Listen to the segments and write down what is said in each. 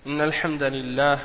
إن الحمد لله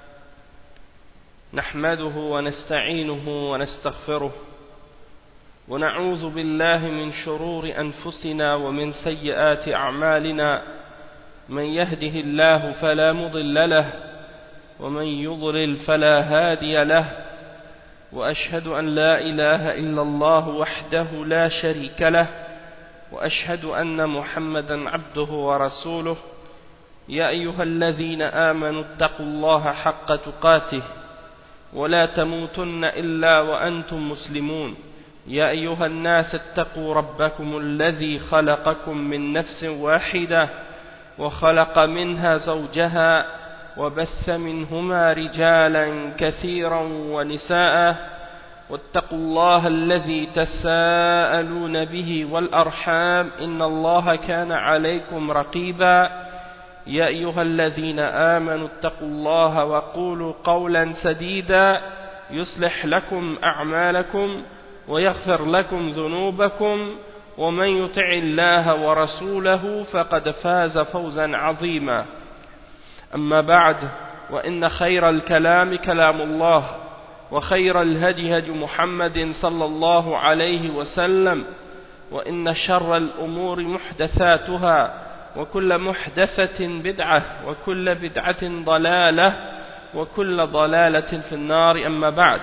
نحمده ونستعينه ونستغفره ونعوذ بالله من شرور أنفسنا ومن سيئات أعمالنا من يهده الله فلا مضل له ومن يضلل فلا هادي له وأشهد أن لا إله إلا الله وحده لا شريك له وأشهد أن محمدا عبده ورسوله يا أيها الذين آمنوا اتقوا الله حق تقاته ولا تموتن إلا وأنتم مسلمون يا أيها الناس اتقوا ربكم الذي خلقكم من نفس واحدة وخلق منها زوجها وبث منهما رجالا كثيرا ونساء واتقوا الله الذي تساءلون به والأرحام إن الله كان عليكم رقيبا يا أيها الذين آمنوا اتقوا الله وقولوا قولا سديدا يصلح لكم أعمالكم ويغفر لكم ذنوبكم ومن يطع الله ورسوله فقد فاز فوزا عظيما أما بعد وإن خير الكلام كلام الله وخير الهدي هدي محمد صلى الله عليه وسلم وإن شر الأمور محدثاتها وكل محدثة بدعة وكل بدعة ضلالة وكل ضلالة في النار أما بعد.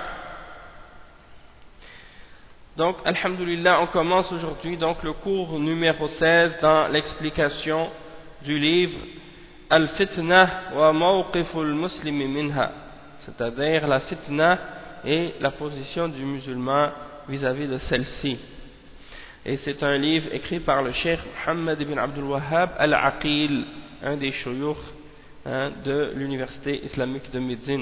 Donc, alhamdulillah, on commence aujourd'hui donc le cours numéro 16 dans l'explication du livre Al-Fitna wa Mawqiful Muslimi Minha, c'est-à-dire la fitna et la position du musulman vis-à-vis de celle-ci. Et c'est un livre écrit par le cheikh Muhammad ibn Abdul Wahhab al-Aqil, un des shuyukh de l'université islamique de Médine.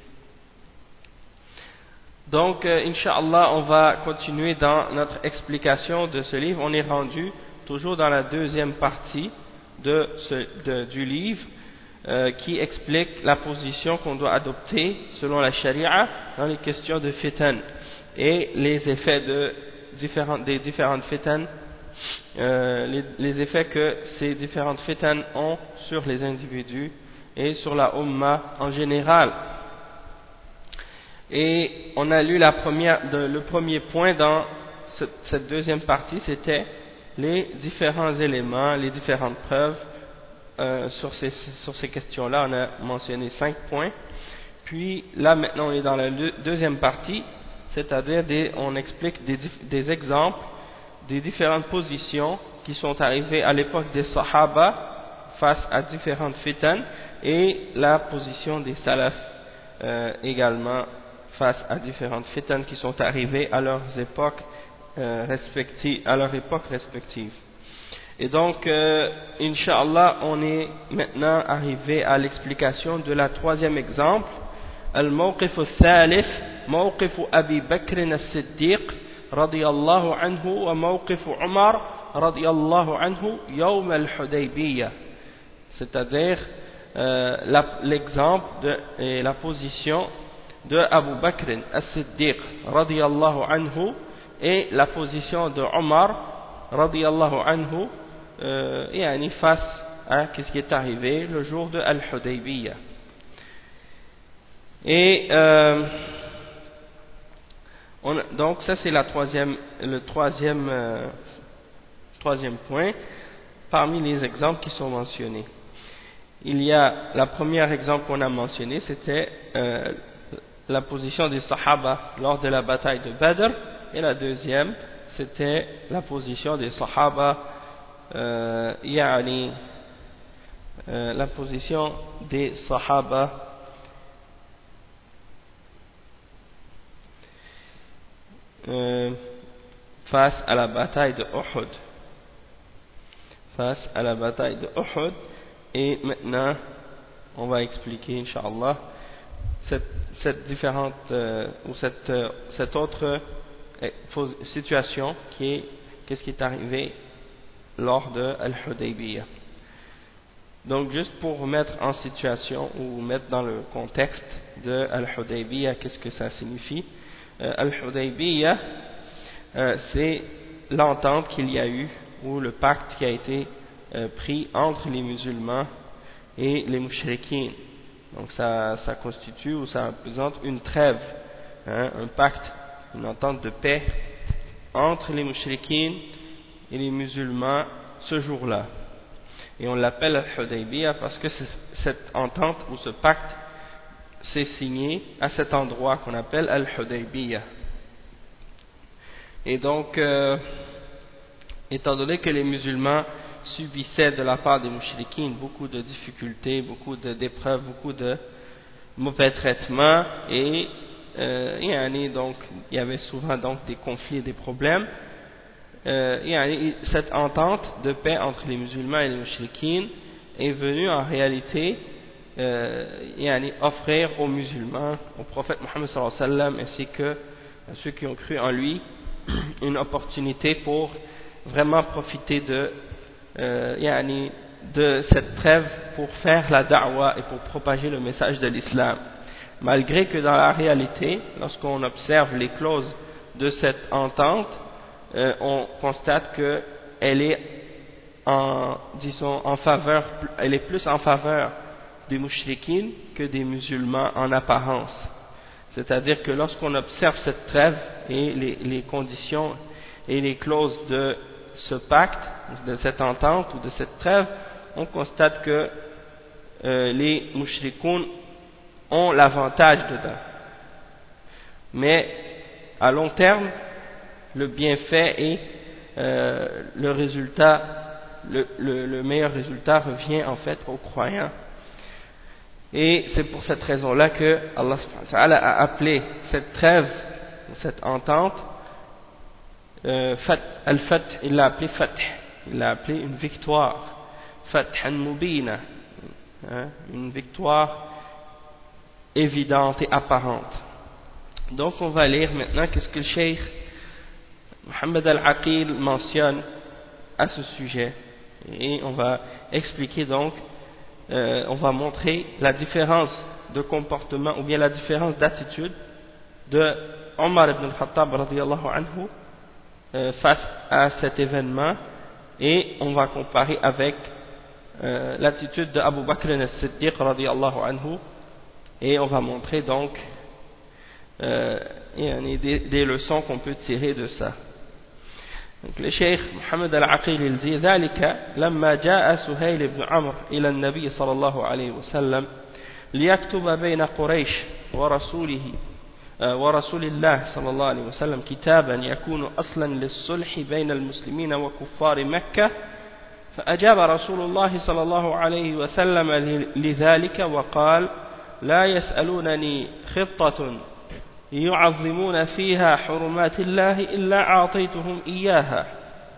Donc, Inch'Allah, on va continuer dans notre explication de ce livre. On est rendu toujours dans la deuxième partie du livre qui explique la position qu'on doit adopter selon la charia dans les questions de fitan et les effets des différentes fitan, les effets que ces différentes fitan ont sur les individus et sur la umma en général. Et on a lu le premier point dans cette deuxième partie, c'était les différents éléments, les différentes preuves sur ces questions-là. On a mentionné 5 points. Puis là maintenant on est dans la deuxième partie, c'est-à-dire on explique des exemples des différentes positions qui sont arrivées à l'époque des Sahaba face à différentes fitan et la position des Salaf également face à différentes fitan qui sont arrivées à leurs époques respectives. Et donc, Inch'Allah, on est maintenant arrivé à l'explication de la troisième exemple. Al-Mawqif al-Thalith, Mawqif Abi Bakr as-Siddiq, radiyallahu anhu, wa Mawqif Umar, radiyallahu anhu, Yawm al-Hudaybiyah. C'est-à-dire, l'exemple et la position de Abu Bakr as-Siddiq, radiyallahu anhu, et la position de Omar, radiyallahu anhu, face à ce qui est arrivé le jour de Al-Hudaybiyah. Et donc ça c'est le troisième point parmi les exemples qui sont mentionnés. Il y a la première exemple qu'on a mentionné, c'était la position des Sahaba lors de la bataille de Badr, et la deuxième c'était la position des Sahaba la position des Sahaba face à la bataille de Uhud. Et maintenant on va expliquer Inch'Allah cette différente ou cette autre situation qu'est-ce qui est arrivé lors de Al-Hudaybiyah. Donc juste pour mettre en situation ou mettre dans le contexte de Al-Hudaybiyah, qu'est-ce que ça signifie? Al-Hudaybiyah, c'est l'entente qu'il y a eu ou le pacte qui a été pris entre les musulmans et les mushrikines. Donc ça constitue ou ça représente une trêve, hein, un pacte, une entente de paix entre les mushrikines et les musulmans ce jour-là. Et on l'appelle Al-Hudaybiyah parce que cette entente ou ce pacte s'est signé à cet endroit qu'on appelle Al-Hudaybiyah. Et donc, étant donné que les musulmans subissaient de la part des mushrikines beaucoup de difficultés, beaucoup d'épreuves, beaucoup de mauvais traitements, et donc il y avait souvent donc des conflits et des problèmes, cette entente de paix entre les musulmans et les mushrikines est venue en réalité offrir aux musulmans, au prophète Mohammed sallallahu alayhi wa sallam ainsi que à ceux qui ont cru en lui une opportunité pour vraiment profiter de cette trêve pour faire la da'wa et pour propager le message de l'islam, malgré que dans la réalité, lorsqu'on observe les clauses de cette entente, on constate qu'elle est elle est plus en faveur des mushrikines que des musulmans en apparence. C'est-à-dire que lorsqu'on observe cette trêve et les conditions et les clauses de ce pacte, de cette entente ou de cette trêve, on constate que les mushrikoun ont l'avantage dedans. Mais à long terme, le bienfait et le résultat, le meilleur résultat revient en fait aux croyants. Et c'est pour cette raison-là que Allah subhanahu wa ta'ala a appelé cette trêve, cette entente, Al-Fath, il l'a appelé Fath, il l'a appelé une victoire, Fathan Mubina, une victoire évidente et apparente. Donc on va lire maintenant qu'est-ce que le Cheikh Mohammed Al-Aqil mentionne à ce sujet, et on va expliquer donc, on va montrer la différence de comportement ou bien la différence d'attitude de Omar ibn al-Khattab radiyallahu anhu face à cet événement, et on va comparer avec l'attitude de Abu Bakr as-Siddiq radiyallahu anhu, et on va montrer donc des leçons qu'on peut tirer de ça. Donc le Cheikh Mohammed Al-Aqil il dit ذلك لما جاء سهيل بن عمرو إلى النبي صلى الله عليه وسلم ليكتب بين قريش ورسول الله صلى الله عليه وسلم كتابا يكون أصلا للصلح بين المسلمين وكفار مكة، فأجاب رسول الله صلى الله عليه وسلم لذلك وقال لا يسألونني خطة يعظمون فيها حرمات الله إلا أعطيتهم إياها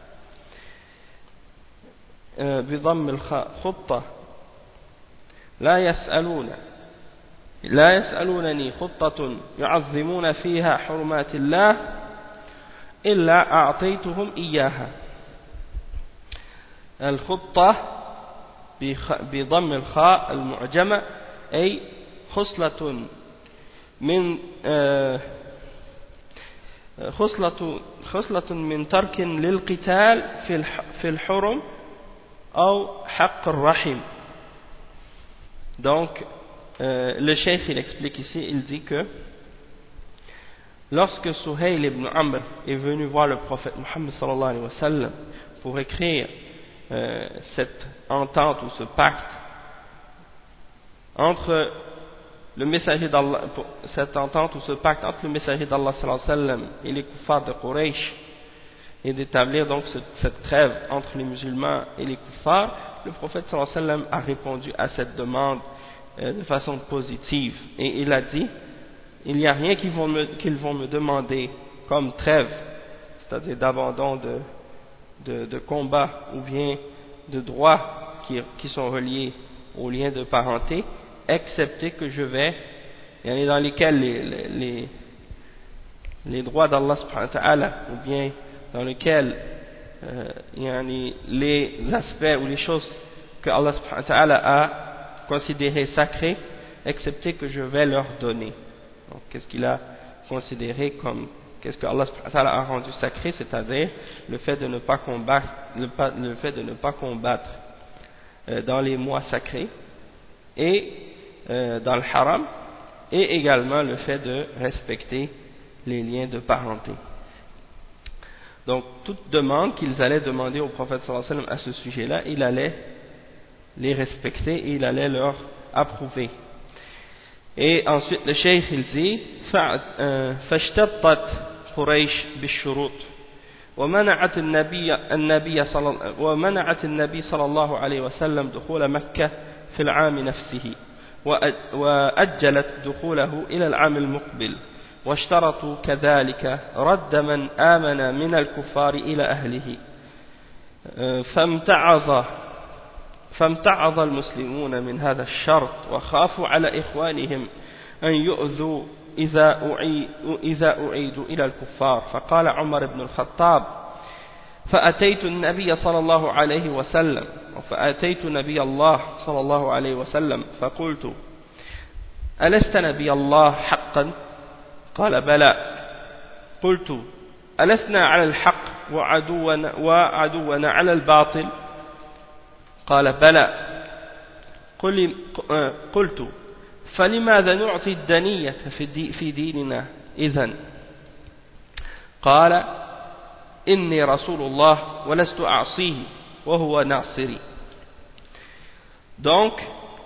بضم الخاء خطة لا يسألونني خطة يعظمون فيها حرمات الله إلا أعطيتهم إياها. الخطة بضم الخاء المعجمة أي خصلة من ترك للقتال في الحرم أو حق الرحم. Donc le cheikh il explique ici, il dit que lorsque Suhayl ibn Amr est venu voir le prophète Muhammad sallallahu alayhi wa sallam pour écrire cette entente ou ce pacte entre le messager d'Allah, cette entente ou ce pacte entre le messager d'Allah sallallahu alayhi wa sallam et les kuffars de Quraysh, et d'établir donc cette trêve entre les musulmans et les kuffars, le prophète sallallahu alayhi wa sallam a répondu à cette demande de façon positive, et il a dit il n'y a rien qu'ils vont me demander comme trêve, c'est-à-dire d'abandon de combat ou bien de droits qui sont reliés aux liens de parenté, excepté que je vais, dans lesquels les droits d'Allah subhanahu wa ta'ala, ou bien dans lesquels les aspects ou les choses que Allah subhanahu wa ta'ala a considérées sacrées, excepté que je vais leur donner. Donc qu'est-ce qu'il a considéré comme, qu'est-ce que Allah subhanahu wa ta'ala a rendu sacré, c'est-à-dire le fait de ne pas combattre, dans les mois sacrés, et dans le haram, et également le fait de respecter les liens de parenté. Donc toute demande qu'ils allaient demander au prophète sallallahu alayhi wa sallam à ce sujet-là, il allait les respecter et il allait leur approuver. Et ensuite le cheikh il dit فاشتطت قريش بالشروط ومنعت النبي صلى الله عليه وسلم دخول مكة في العام نفسه وأجلت دخوله إلى العام المقبل واشترطوا كذلك رد من آمن من الكفار إلى أهله فامتعظ المسلمون من هذا الشرط وخافوا على إخوانهم أن يؤذوا إذا أعيدوا إلى الكفار فقال عمر بن الخطاب فأتيت النبي صلى الله عليه وسلم فقلت ألست نبي الله حقا قال بلى قلت ألسنا على الحق وعدونا على الباطل قال بلى قلت فلماذا نعطي الدنية في ديننا إذن قال إني رسول الله ولست أعصيه وهو ناصري. Donc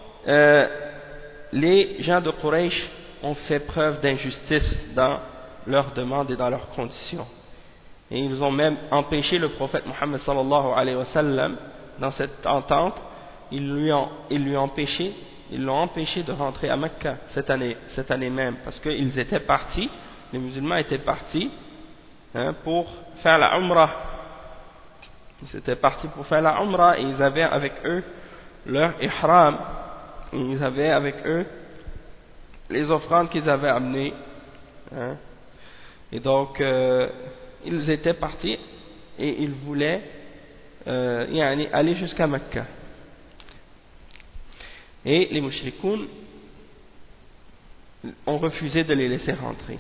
les gens de Quraysh ont fait preuve d'injustice dans leurs demandes et dans leurs conditions, et ils ont même empêché le prophète Mohammed sallallahu alayhi wa sallam dans cette entente. Ils l'ont empêché de rentrer à Mecca cette année même, parce qu'ils étaient partis, les musulmans étaient partis pour faire la Umrah. Ils étaient partis pour faire la Umrah et ils avaient avec eux leur ihram, et ils avaient avec eux les offrandes qu'ils avaient amenées, et donc ils étaient partis et ils voulaient aller jusqu'à Mecca, et les mushrikoun ont refusé de les laisser rentrer.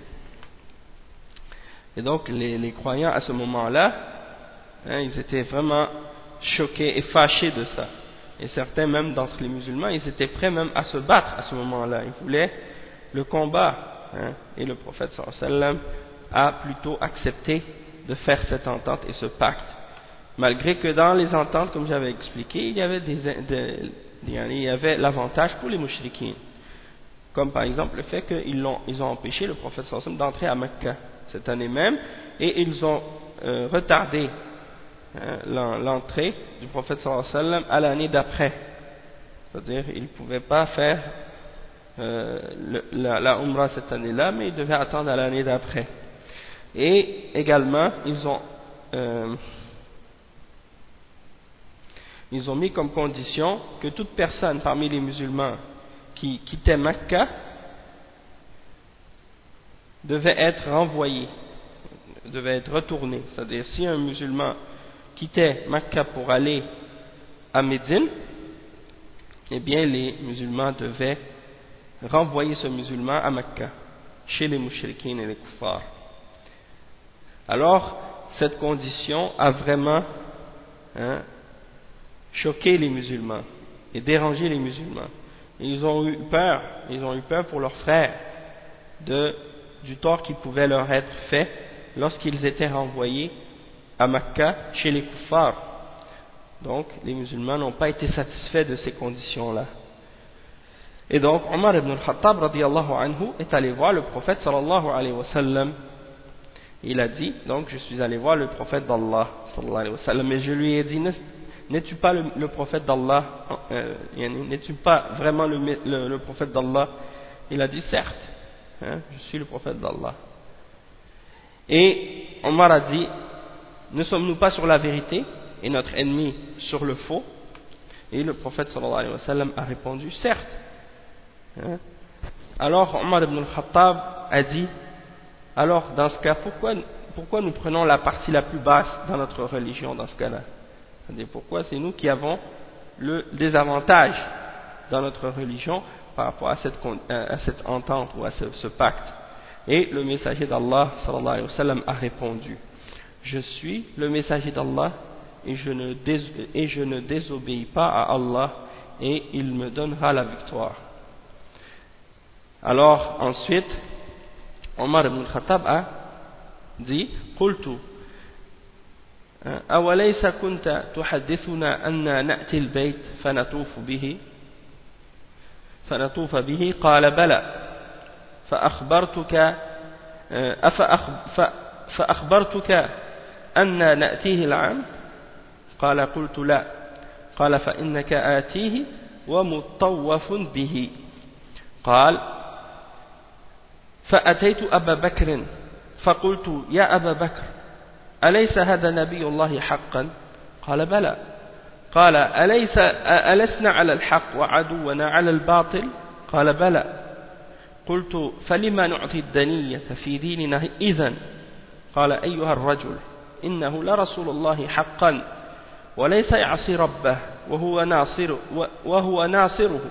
Et donc les croyants à ce moment-là, ils étaient vraiment choqués et fâchés de ça, et certains même d'entre les musulmans, ils étaient prêts même à se battre à ce moment-là, ils voulaient le combat, et le prophète sallallahu alayhi wa sallam a plutôt accepté de faire cette entente et ce pacte, malgré que dans les ententes, comme j'avais expliqué, il y avait l'avantage pour les mushrikines, comme par exemple le fait qu'ils ont empêché le prophète sallallahu alayhi wa sallam d'entrer à Mecca cette année même, et ils ont retardé l'entrée du prophète sallallahu alayhi wa sallam à l'année d'après, c'est-à-dire ils ne pouvaient pas faire la Umrah cette année-là, mais ils devaient attendre à l'année d'après. Et également ils ont mis comme condition que toute personne parmi les musulmans qui quittait Mecca devait être renvoyé, devait être retourné. C'est-à-dire, si un musulman quittait Mecca pour aller à Médine, eh bien les musulmans devaient renvoyer ce musulman à Mecca, chez les mushrikines et les kuffars. Alors, cette condition a vraiment choqué les musulmans et dérangé les musulmans. Et ils ont eu peur pour leurs frères du tort qui pouvait leur être fait lorsqu'ils étaient renvoyés à Mecca chez les kuffars. Donc, les musulmans n'ont pas été satisfaits de ces conditions-là. Et donc, Omar ibn al-Khattab radiyallahu anhu est allé voir le prophète sallallahu alayhi wa sallam. Il a dit, donc je suis allé voir le prophète d'Allah sallallahu alayhi wa sallam, et je lui ai dit, n'es-tu pas le prophète d'Allah, n'es-tu pas vraiment le prophète d'Allah? Il a dit, certes, je suis le prophète d'Allah. Et Omar a dit, ne sommes-nous pas sur la vérité et notre ennemi sur le faux? Et le prophète sallallahu alayhi wa sallam a répondu, certes. Alors Omar ibn al-Khattab a dit, alors dans ce cas, pourquoi nous prenons la partie la plus basse dans notre religion dans ce cas-là? C'est-à-dire, pourquoi c'est nous qui avons le désavantage dans notre religion par rapport à cette entente ou à ce pacte? Et le messager d'Allah sallallahu alayhi wa sallam a répondu, je suis le messager d'Allah et je ne désobéis pas à Allah et il me donnera la victoire. Alors ensuite Omar ibn Khattab a dit قلت أوليس كنت تحدثنا أن نأتي البيت فنطوف به قال بلى فأخبرتك أن نأتيه العام قال قلت لا قال فإنك آتيه ومطوف به قال فأتيت أبا بكر فقلت يا أبا بكر أليس هذا نبي الله حقا قال بلى قال ألسنا على الحق وعدونا على الباطل قال بلى قلت فلما نعطي الدنية في ديننا إذن قال أيها الرجل إنه لرسول الله حقا وليس يعصي ربه وهو ناصره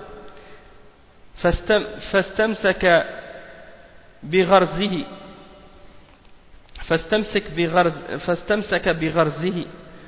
فاستمسك بغرزه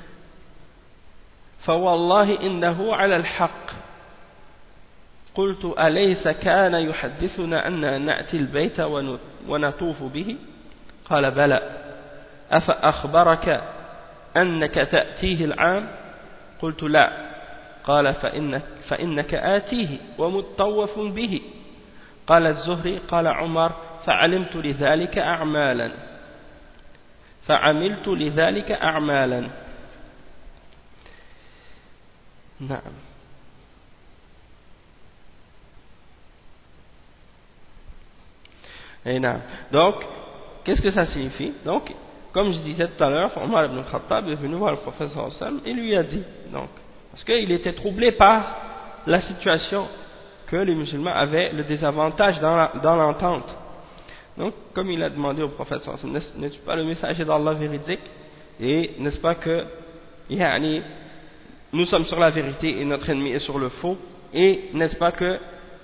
فوالله إنه على الحق قلت أليس كان يحدثنا أن نأتي البيت ونطوف به قال بلى أفأخبرك أنك تأتيه العام قلت لا قال فإنك آتيه ومطوف به قال الزهري قال عمر فعملت لذلك أعمالا نعم. Et non. Donc, qu'est-ce que ça signifie? Donc, comme je disais tout à l'heure, Omar ibn Khattab est venu voir le prophète sallallahu alayhi wa sallam et lui a dit, donc, parce qu'il était troublé par la situation que les musulmans avaient le désavantage dans l'entente. Donc, comme il a demandé au prophète sallallahu alayhi wa sallam, n'est-ce pas le messager d'Allah véridique? Et n'est-ce pas que nous sommes sur la vérité et notre ennemi est sur le faux? Et n'est-ce pas que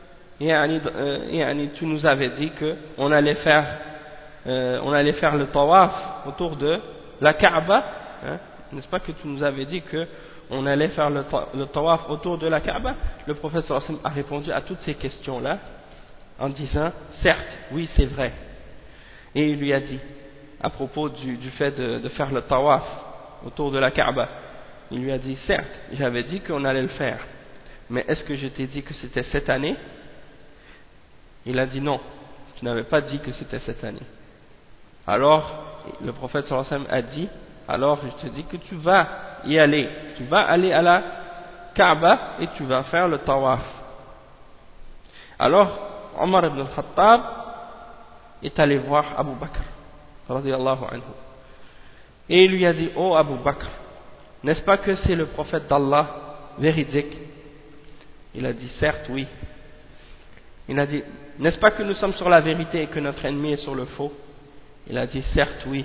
tu nous avais dit qu'on allait faire le tawaf autour de la Kaaba, hein? N'est-ce pas que tu nous avais dit qu'on allait faire le tawaf autour de la Kaaba? Le prophète sallallahu alayhi wa sallam a répondu à toutes ces questions-là en disant, certes, oui c'est vrai. Et il lui a dit, à propos du fait de faire le tawaf autour de la Kaaba, il lui a dit, certes, j'avais dit qu'on allait le faire, mais est-ce que je t'ai dit que c'était cette année? Il a dit non, tu n'avais pas dit que c'était cette année. Alors, le prophète sallallahu alayhi wa sallam a dit, alors je te dis que tu vas y aller, tu vas aller à la Kaaba et tu vas faire le tawaf. Alors, Omar ibn al-Khattab est allé voir Abu Bakr, radiyallahu anhu, et il lui a dit, oh Abu Bakr, n'est-ce pas que c'est le prophète d'Allah véridique? Il a dit, certes, oui. Il a dit, n'est-ce pas que nous sommes sur la vérité et que notre ennemi est sur le faux? Il a dit, certes, oui.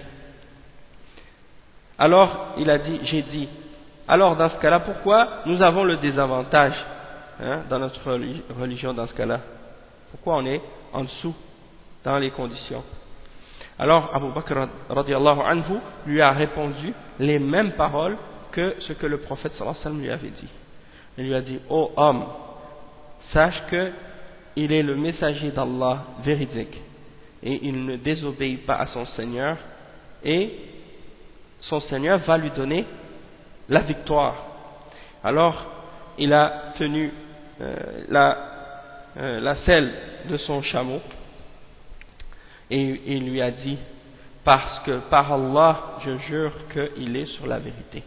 Alors, il a dit, j'ai dit, alors dans ce cas-là, pourquoi nous avons le désavantage dans notre religion dans ce cas-là? Pourquoi on est en dessous dans les conditions? Alors, Abu Bakr radiyallahu anhu lui a répondu les mêmes paroles que ce que le prophète sallallahu alayhi wa sallam lui avait dit. Il lui a dit, ô homme, sache que il est le messager d'Allah véridique et il ne désobéit pas à son Seigneur et son Seigneur va lui donner la victoire. Alors il a tenu la selle de son chameau et il lui a dit, parce que par Allah je jure qu'il est sur la vérité.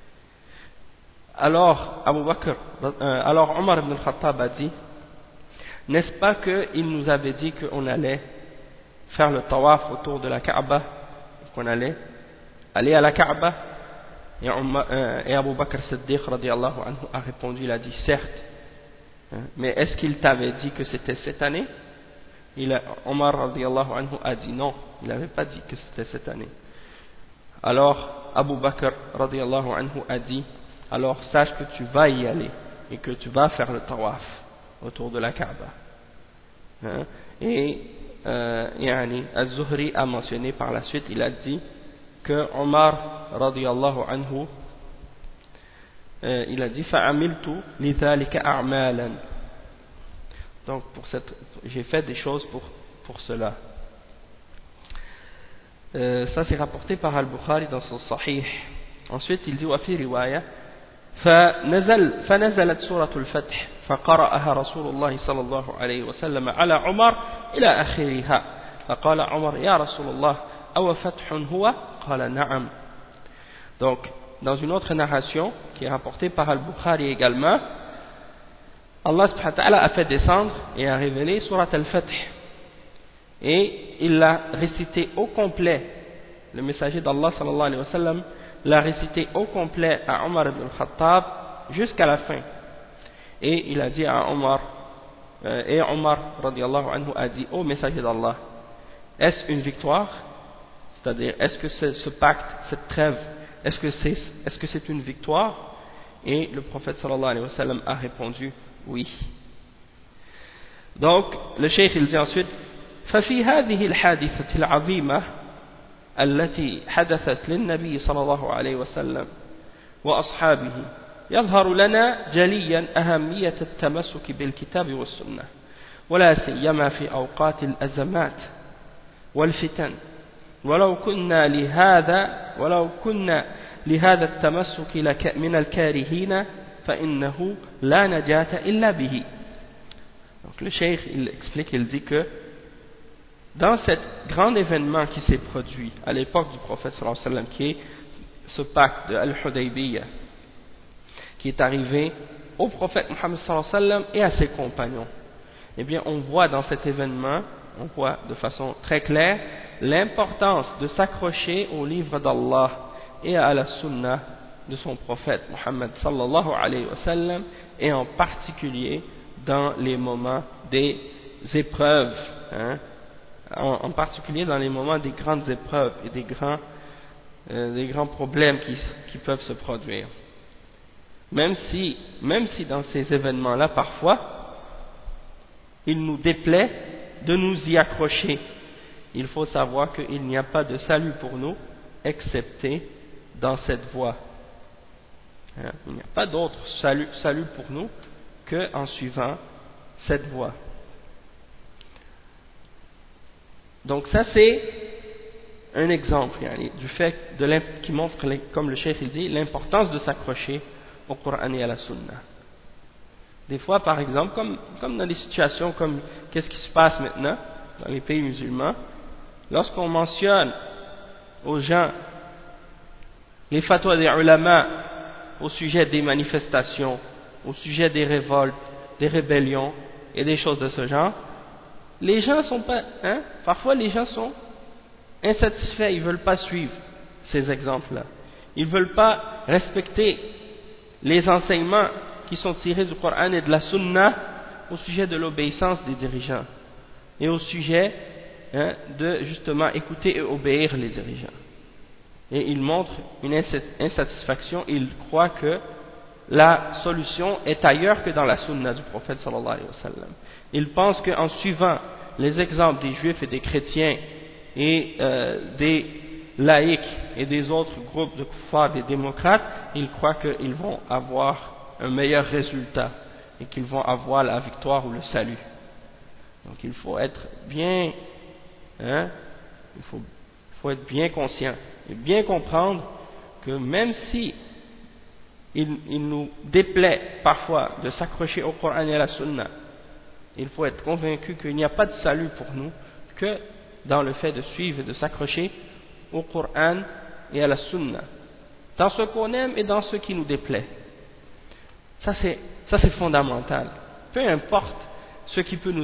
Alors alors Omar ibn al-Khattab a dit, n'est-ce pas qu'il nous avait dit qu'on allait faire le tawaf autour de la Kaaba, qu'on allait aller à la Kaaba? Et Abu Bakr Siddiq radiyallahu anhu a répondu, il a dit, certes, mais est-ce qu'il t'avait dit que c'était cette année? Omar radiyallahu anhu a dit non, il n'avait pas dit que c'était cette année. Alors Abu Bakr radiyallahu anhu a dit, alors sache que tu vas y aller et que tu vas faire le tawaf autour de la Kaaba. Et Az-Zuhri a mentionné par la suite, il a dit que Omar radiyallahu anhu il a dit فَعَمِلْتُ لِذَلِكَ أَعْمَالًا. Donc j'ai fait des choses pour cela. Ça c'est rapporté par Al-Bukhari dans son Sahih. Ensuite il dit وفي رواية فنزلت سورة الفتح فقرأها رسول الله صلى الله عليه وسلم على عمر إلى آخرها فقال عمر يا رسول الله أو فتح هو قال نعم. Donc dans une autre narration qui est rapportée par Al-Bukhari également, Allah subhanahu wa ta'ala a fait descendre et a révélé Surat Al-Fath et il l'a récité au complet. Le messager d'Allah sallallahu alayhi wa sallam l'a récité au complet à Omar ibn al-Khattab jusqu'à la fin. Et il a dit à Omar, et Omar radiallahu anhu a dit au messager d'Allah, est-ce une victoire? C'est-à-dire, est-ce que ce pacte, cette trêve, est-ce que c'est une victoire? Et le prophète sallallahu alayhi wa sallam a répondu oui. Donc le cheikh il dit ensuite ففي هذه الحادثة العظيمة التي حدثت للنبي صلى الله عليه وسلم وأصحابه يظهر لنا جليا أهمية التمسك بالكتاب والسنة ولا سيما في أوقات الأزمات والفتن ولو كنا لهذا التمسك من الكارهين فإنه لا نجاة إلا به. Donc le cheikh il explique, il dit que dans cet grand événement qui s'est produit à l'époque du prophète sallallahu alayhi wa sallam, qui est ce pacte de Al-Hudaybiyah, qui est arrivé au prophète Muhammad sallallahu alayhi wa sallam et à ses compagnons, eh bien on voit dans cet événement, on voit de façon très claire l'importance de s'accrocher au livre d'Allah et à la sunna de son prophète Muhammad sallallahu alayhi wa sallam, et en particulier dans les moments des épreuves, en particulier dans les moments des grandes épreuves et des grands problèmes qui peuvent se produire. Même si dans ces événements-là, parfois, il nous déplaît de nous y accrocher, il faut savoir qu'il n'y a pas de salut pour nous, excepté dans cette voie. Il n'y a pas d'autre salut pour nous qu'en suivant cette voie. Donc ça c'est un exemple du fait qui montre, comme le cheikh il dit, l'importance de s'accrocher au Coran et à la Sunna. Des fois par exemple, comme dans des situations comme qu'est-ce qui se passe maintenant dans les pays musulmans, lorsqu'on mentionne aux gens les fatwas des ulama au sujet des manifestations, au sujet des révoltes, des rébellions et des choses de ce genre, les gens sont pas, parfois les gens sont insatisfaits, ils veulent pas suivre ces exemples-là, ils veulent pas respecter les enseignements qui sont tirés du Coran et de la Sunna au sujet de l'obéissance des dirigeants et au sujet de justement écouter et obéir les dirigeants. Et ils montrent une insatisfaction, ils croient que la solution est ailleurs que dans la sunna du prophète sallallahu alayhi wa sallam. Ils pensent qu'en suivant les exemples des juifs et des chrétiens et des laïcs et des autres groupes de kuffars, des démocrates, ils croient qu'ils vont avoir un meilleur résultat et qu'ils vont avoir la victoire ou le salut. Donc il faut être bien, il faut être bien conscient et bien comprendre que même si il nous déplaît parfois de s'accrocher au Coran et à la Sunna, il faut être convaincu qu'il n'y a pas de salut pour nous que dans le fait de suivre et de s'accrocher au Coran et à la Sunna, dans ce qu'on aime et dans ce qui nous déplaît. Ça c'est fondamental. Peu importe ce qui peut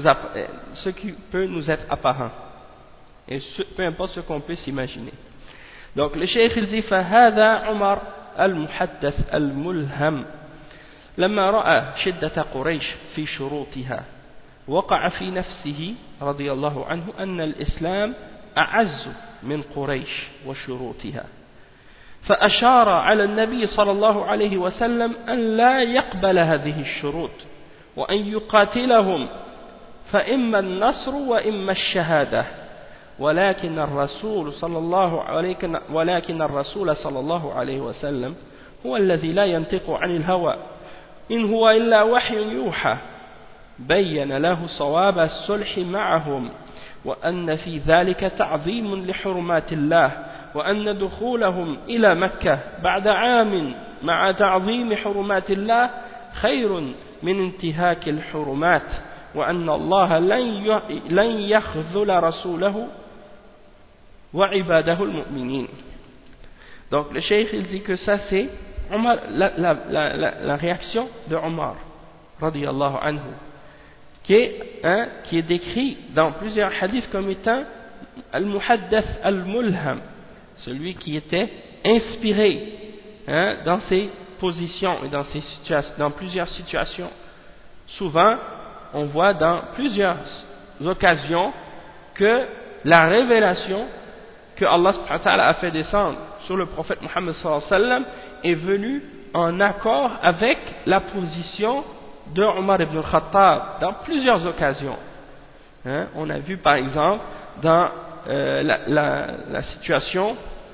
nous être apparent et peu importe ce qu'on peut s'imaginer. Donc le cheikh il dit فهذا عمر المحدث الملهم لما رأى شدة قريش في شروطها وقع في نفسه رضي الله عنه أن الإسلام أعز من قريش وشروطها فأشار على النبي صلى الله عليه وسلم أن لا يقبل هذه الشروط وأن يقاتلهم فإما النصر وإما الشهادة ولكن الرسول صلى الله عليه وسلم هو الذي لا ينطق عن الهوى إن هو إلا وحي يوحى بين له صواب الصلح معهم وأن في ذلك تعظيم لحرمات الله وأن دخولهم إلى مكة بعد عام مع تعظيم حرمات الله خير من انتهاك الحرمات وأن الله لن يخذل رسوله وعباده المؤمنين. Donc le cheikh il dit que ça c'est Omar, la réaction de Omar radiyallahu anhu qui est décrit dans plusieurs hadiths comme étant al-muhaddath al-mulham, celui qui était inspiré dans ses positions et dans plusieurs situations. Souvent on voit dans plusieurs occasions que la révélation que Allah subhanahu wa ta'ala a fait descendre sur le prophète Muhammad sallallahu alayhi wa sallam est venue en accord avec la position de Omar ibn al-Khattab dans plusieurs occasions. On a vu par exemple dans la situation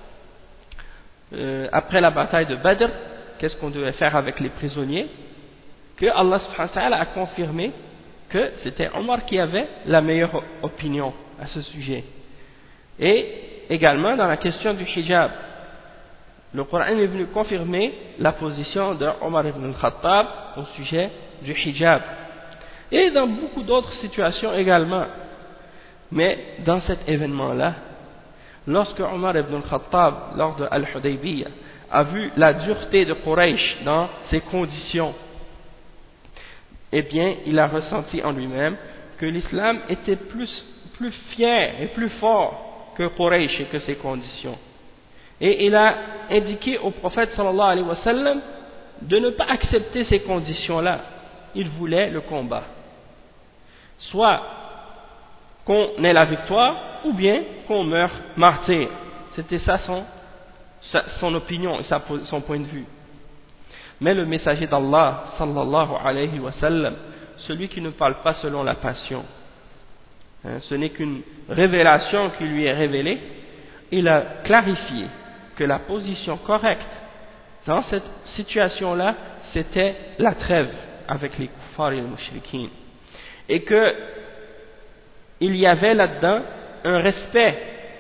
après la bataille de Badr, qu'est-ce qu'on devait faire avec les prisonniers, que Allah subhanahu wa ta'ala a confirmé que c'était Omar qui avait la meilleure opinion à ce sujet. Et également dans la question du hijab, le Coran est venu confirmer la position de Omar ibn al-Khattab au sujet du hijab. Et dans beaucoup d'autres situations également. Mais dans cet événement-là, lorsque Omar ibn al-Khattab, lors de Al-Hudaybiyah, a vu la dureté de Quraysh dans ses conditions, eh bien, il a ressenti en lui-même que l'islam était plus fier et plus fort que Quraysh et que ses conditions. Et il a indiqué au prophète sallallahu alayhi wa sallam de ne pas accepter ces conditions-là. Il voulait le combat. Soit qu'on ait la victoire, ou bien qu'on meure martyr. C'était ça son opinion et son point de vue. Mais le messager d'Allah sallallahu alayhi wa sallam, celui qui ne parle pas selon la passion, ce n'est qu'une révélation qui lui est révélée, il a clarifié que la position correcte dans cette situation-là, c'était la trêve avec les kuffars et les mushrikines. Et que il y avait là-dedans un respect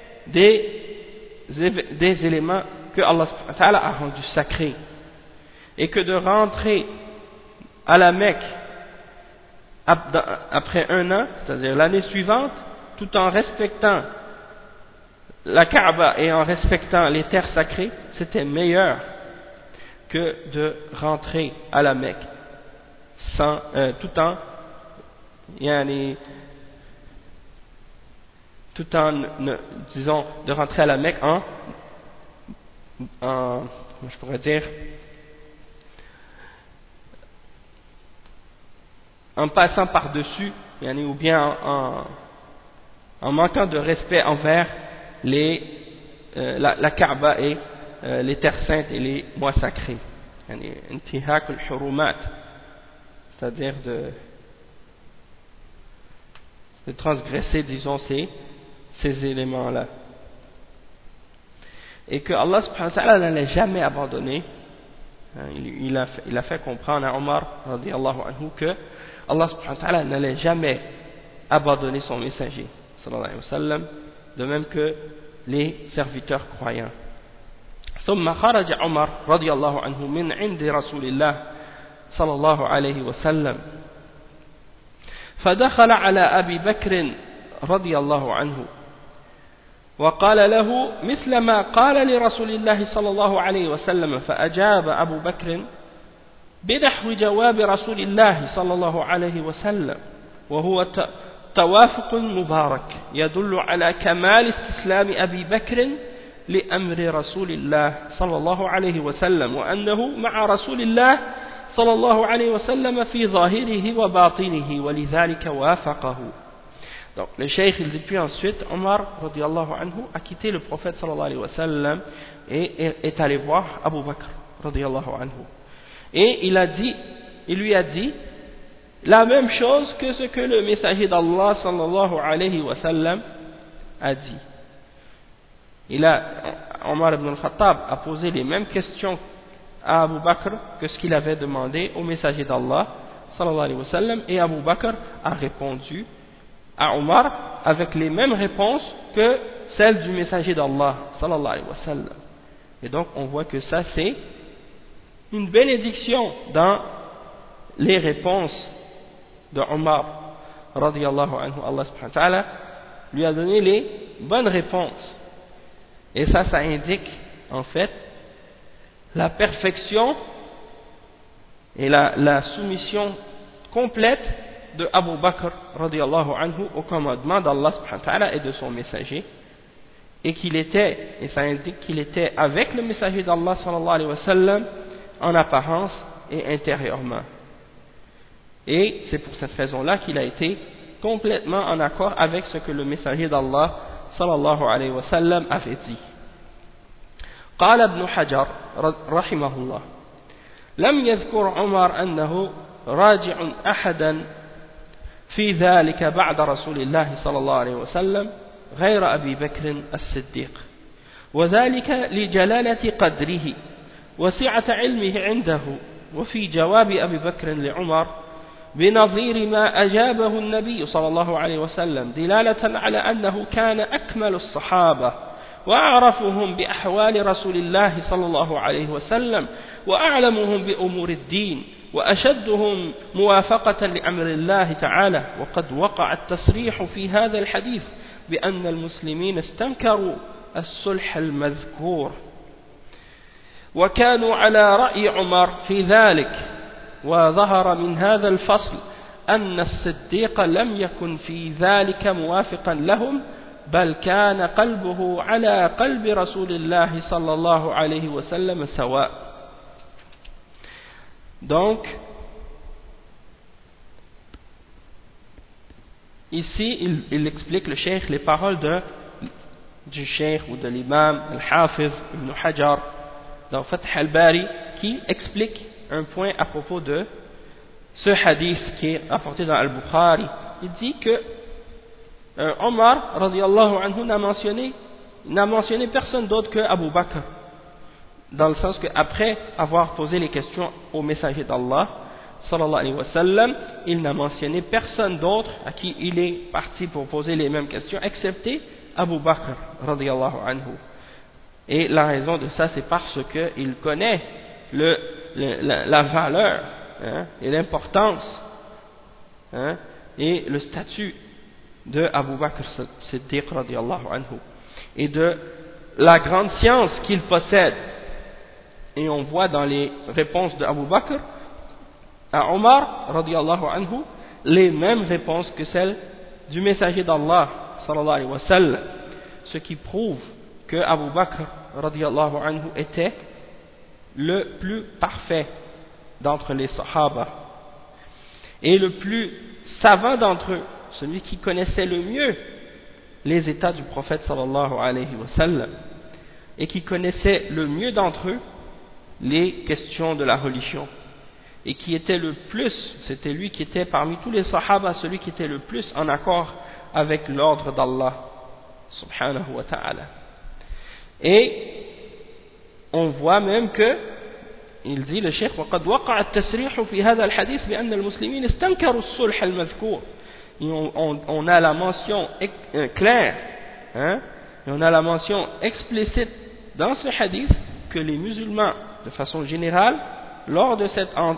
des éléments que Allah subhanahu wa ta'ala a rendus sacrés. Et que de rentrer à la Mecque après un an, c'est-à-dire l'année suivante, tout en respectant la Kaaba et en respectant les terres sacrées, c'était meilleur que de rentrer à la Mecque tout en disons de rentrer à la Mecque comment je pourrais dire, en passant par-dessus, ou bien en manquant de respect envers la Kaaba et les terres saintes et les mois sacrés. Intihak al-hurumat, c'est-à-dire de transgresser, disons, ces éléments-là. Et que Allah subhanahu wa ta'ala n'allait jamais abandonner. Il a fait comprendre à Omar radiyallahu anhu que Allah subhanahu wa ta'ala n'allait jamais abandonner son messager sallallahu alayhi wa sallam, de même que les serviteurs croyants. ثم خرج عمر رضي الله عنه من عند رسول الله صلى الله عليه وسلم فدخل على أبي بكر رضي الله عنه وقال له مثل ما قال لرسول الله صلى الله عليه وسلم فأجاب أبو بكر بنحو جواب رسول الله صلى الله عليه وسلم وهو توافق مبارك يدل على كمال استسلام أبي بكر لأمر رسول الله صلى الله عليه وسلم وأنه مع رسول الله صلى الله عليه وسلم في ظاهره وباطنه ولذلك وافقه. Donc le cheikh il dit puis ensuite Omar radiyallahu anhu a quitté le prophète sallallahu alayhi wa sallam et est allé voir Abu Bakr radiyallahu anhu et il lui a dit la même chose que ce que le messager d'Allah sallallahu alayhi wa sallam a dit. Omar ibn al-Khattab a posé les mêmes questions à Abu Bakr que ce qu'il avait demandé au messager d'Allah sallallahu alayhi wa sallam, et Abu Bakr a répondu à Omar avec les mêmes réponses que celles du messager d'Allah sallallahu alayhi wa sallam. Et donc on voit que ça c'est une bénédiction dans les réponses de Omar radiyallahu anhu. Allah subhanahu wa ta'ala lui a donné les bonnes réponses, et ça indique en fait la perfection et la soumission complète de Abu Bakr radiyallahu anhu au commandement d'Allah subhanahu wa ta'ala et de son messager, et ça indique qu'il était avec le messager d'Allah sallallahu alayhi wa sallam en apparence et intérieurement, et c'est pour cette raison-là qu'il a été complètement en accord avec ce que le messager d'Allah sallallahu alayhi wa sallam avait dit. قال ابن حجر رحمه الله: لم يذكر عمر أنه راجع أحدا في ذلك بعد رسول الله صلى الله عليه وسلم غير أبي بكر الصديق، وذلك لجلالة قدره وسعة علمه عنده. وفي جواب أبي بكر لعمر بنظير ما أجابه النبي صلى الله عليه وسلم دلالة على أنه كان أكمل الصحابة وأعرفهم بأحوال رسول الله صلى الله عليه وسلم وأعلمهم بأمور الدين وأشدهم موافقة لأمر الله تعالى. وقد وقع التصريح في هذا الحديث بأن المسلمين استنكروا الصلح المذكور وكانوا على رأي عمر في ذلك. وظهر من هذا الفصل أن الصديق لم يكن في ذلك موافقا لهم، بل كان قلبه على قلب رسول الله صلى الله عليه وسلم سواء. Donc ici il explique, le cheikh, les paroles du cheikh ou de l'imam al-Hafiz ibn Hajar dans Fath al-Bari, qui explique un point à propos de ce hadith qui est rapporté dans Al-Bukhari. Il dit que Omar radiyallahu anhu n'a mentionné personne d'autre que Abu Bakr, dans le sens qu'après avoir posé les questions au messager d'Allah sallallahu alayhi wa sallam, il n'a mentionné personne d'autre à qui il est parti pour poser les mêmes questions excepté Abu Bakr radiyallahu anhu. Et la raison de ça, c'est parce qu'il connaît la valeur, et l'importance, et le statut de Abu Bakr Siddiq radiyallahu anhu, et de la grande science qu'il possède. Et on voit dans les réponses de Abu Bakr à Omar radiyallahu anhu les mêmes réponses que celles du messager d'Allah sallallahu alayhi wa sallam, ce qui prouve que Abu Bakr radiyallahu anhu était le plus parfait d'entre les Sahaba et le plus savant d'entre eux, celui qui connaissait le mieux les états du prophète sallallahu alayhi wa sallam, et qui connaissait le mieux d'entre eux les questions de la religion, et qui était le plus, c'était lui qui était parmi tous les Sahaba celui qui était le plus en accord avec l'ordre d'Allah subhanahu wa ta'ala. Et on voit même que il dit, le cheikh, وقد وقع التصريح في هذا الحديث بأن المسلمين استنكروا الصلح المذكور. On a la mention claire, et on a la mention explicite dans ce hadith que les musulmans, de façon générale, lors de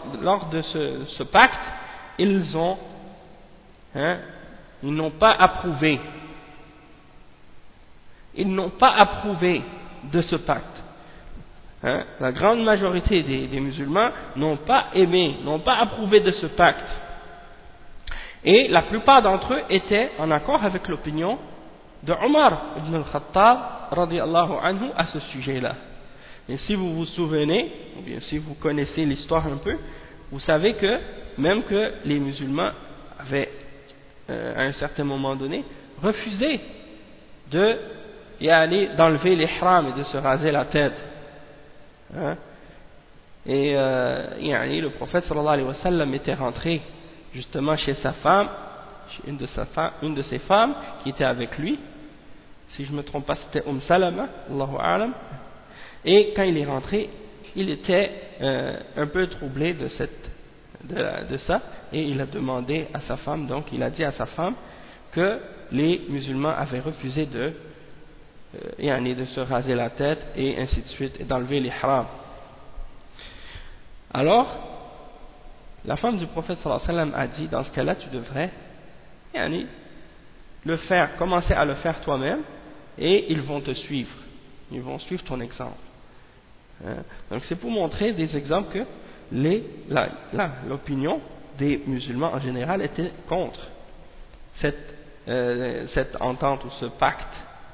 ce pacte, ils n'ont pas approuvé. Ils n'ont pas approuvé de ce pacte. La grande majorité des musulmans n'ont pas aimé, n'ont pas approuvé de ce pacte. Et la plupart d'entre eux étaient en accord avec l'opinion de Omar ibn al-Khattab radiyallahu anhu à ce sujet-là. Et si vous vous souvenez, ou bien si vous connaissez l'histoire un peu, vous savez que même que les musulmans avaient, à un certain moment donné, refusé d'enlever l'ihram et de se raser la tête. Et le prophète sallallahu alayhi wa sallam était rentré justement chez sa femme, chez une de ses femmes qui était avec lui, si je ne me trompe pas c'était Salama, Allahu a'lam. Et quand il est rentré, il était un peu troublé de ça, et il a demandé à sa femme, donc il a dit à sa femme que les musulmans avaient refusé de se raser la tête et ainsi de suite, et d'enlever l'ihram. Alors la femme du prophète sallallahu alayhi wa sallam a dit, dans ce cas-là tu devrais commencer à le faire toi-même, et ils vont te suivre, ils vont suivre ton exemple. Donc c'est pour montrer des exemples que l'opinion des musulmans en général était contre cette entente ou ce pacte.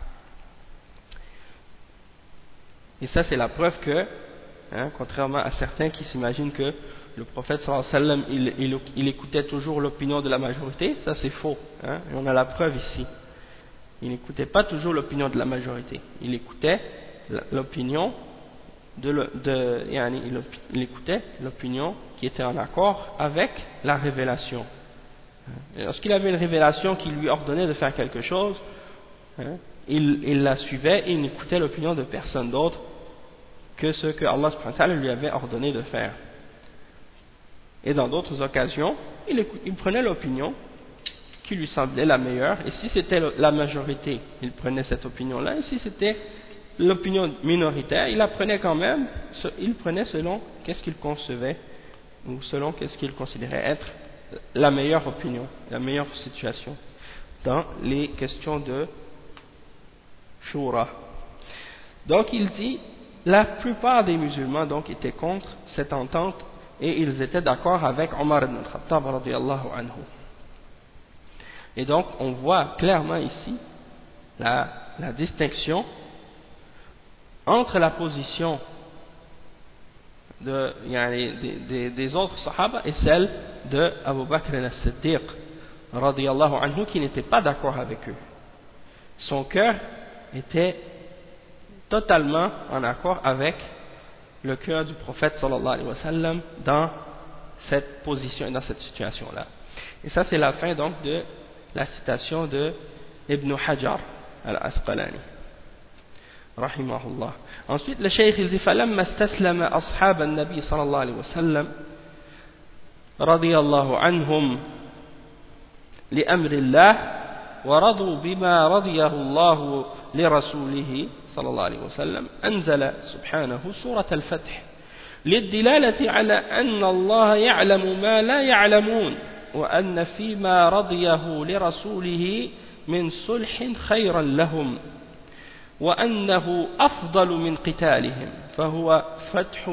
Et ça c'est la preuve que, contrairement à certains qui s'imaginent que le prophète sallallahu alayhi wa sallam il écoutait toujours l'opinion de la majorité, ça c'est faux, et on a la preuve ici. Il n'écoutait pas toujours l'opinion de la majorité, il écoutait l'opinion il écoutait l'opinion qui était en accord avec la révélation. Et lorsqu'il avait une révélation qui lui ordonnait de faire quelque chose, il la suivait et il n'écoutait l'opinion de personne d'autre que ce que Allah subhanahu wa ta'ala lui avait ordonné de faire. Et dans d'autres occasions, il prenait l'opinion qui lui semblait la meilleure, et si c'était la majorité, il prenait cette opinion-là, et si c'était l'opinion minoritaire, il la prenait quand même, il prenait selon qu'est-ce qu'il concevait, ou selon qu'est-ce qu'il considérait être la meilleure opinion, la meilleure situation, dans les questions de Shura. Donc il dit, la plupart des musulmans donc étaient contre cette entente, et ils étaient d'accord avec Omar ibn al-Khattab radiyallahu anhu. Et donc on voit clairement ici la distinction entre la position des autres sahaba et celle de Abu Bakr al-Siddiq radiyallahu anhu, qui n'était pas d'accord avec eux. Son cœur était totalement en accord avec le cœur du prophète sallallahu alayhi wa sallam dans cette position et dans cette situation-là. Et ça c'est la fin donc de la citation de Ibn Hajar al-Asqalani rahimahullah. Ensuite le cheikh il dit فلما استسلم أصحاب النبي صلى الله عليه وسلم رضي الله عنهم لأمر الله ورضوا بما رضيه الله لرسوله صلى الله عليه وسلم أنزل سبحانه سورة الفتح للدلالة على أن الله يعلم ما لا يعلمون وأن فيما رضيه لرسوله من صلح خيرا لهم وأنه أفضل من قتالهم فهو فتح